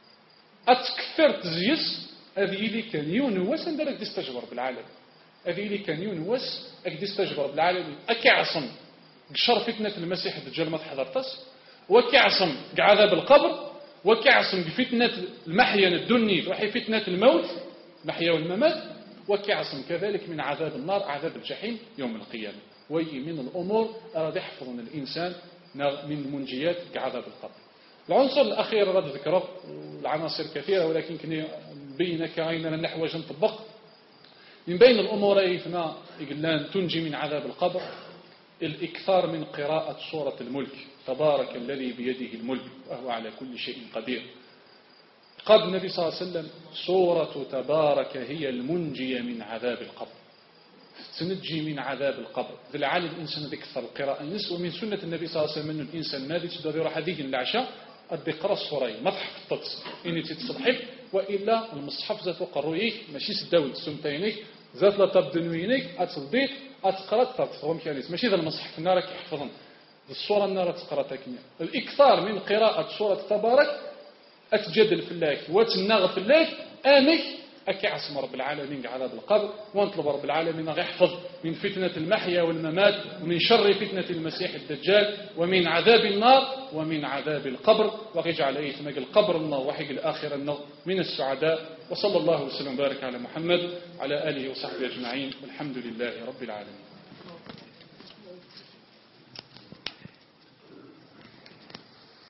Speaker 2: أتكثر تزيس هذه اللي كان يونوس أندرك تستجبر بالعالم هذه اللي كان يونوس أكد يستجبر بالعالم أكعصم شر فتنة المسيح الدجال ما تحضرتش وكعصم عذاب القبر وكعصم بفتنة المحيا الدنيا وحي فتنة الموت محيا والممات وكعصم كذلك من عذاب النار عذاب الجحيم يوم القيامة وهي من الأمور أراد يحفظنا الإنسان من منجيات كعذاب القبر. العنصر الأخير رد ذكره العناصر كثيرة ولكن كني بينك عيننا نحوج نطبق من بين الأمور أيثنا إقلان تنجي من عذاب القبر الإكثار من قراءة سورة الملك تبارك الذي بيده الملك وهو على كل شيء قدير. قال النبي صلى الله عليه وسلم سورة تبارك هي المنجية من عذاب القبر تنجي من عذاب القبر ذي العالم الإنسان يكثر القراءة النس ومن سنة النبي صلى الله عليه وسلم أن الإنسان ماذا تدري راح هذه العشاء أدي قرأ السورين ما تحفظت إني تتصحف وإلا المصحف ذات قرويك ماشي سداوي سمتينيك ذات لا تبدنوينيك أتصديق أتقرأ تفهم كاليس ماشي ذا المصحف النار يحفظن السورة النار تقرأ تكنيا الإكثار من قراءة سورة تبارك أتجدل في الله وتنغ في الله آمك أكعصم رب العالمين عذاب القبر وانطلب رب العالمين يحفظ من فتنة المحيا والممات ومن شر فتنة المسيح الدجال ومن عذاب النار ومن عذاب القبر ويجعل أيثمق القبر النار وحق الآخر النار من السعداء وصلى الله وسلم وبارك على محمد على آله وصحبه أجمعين والحمد لله رب العالمين.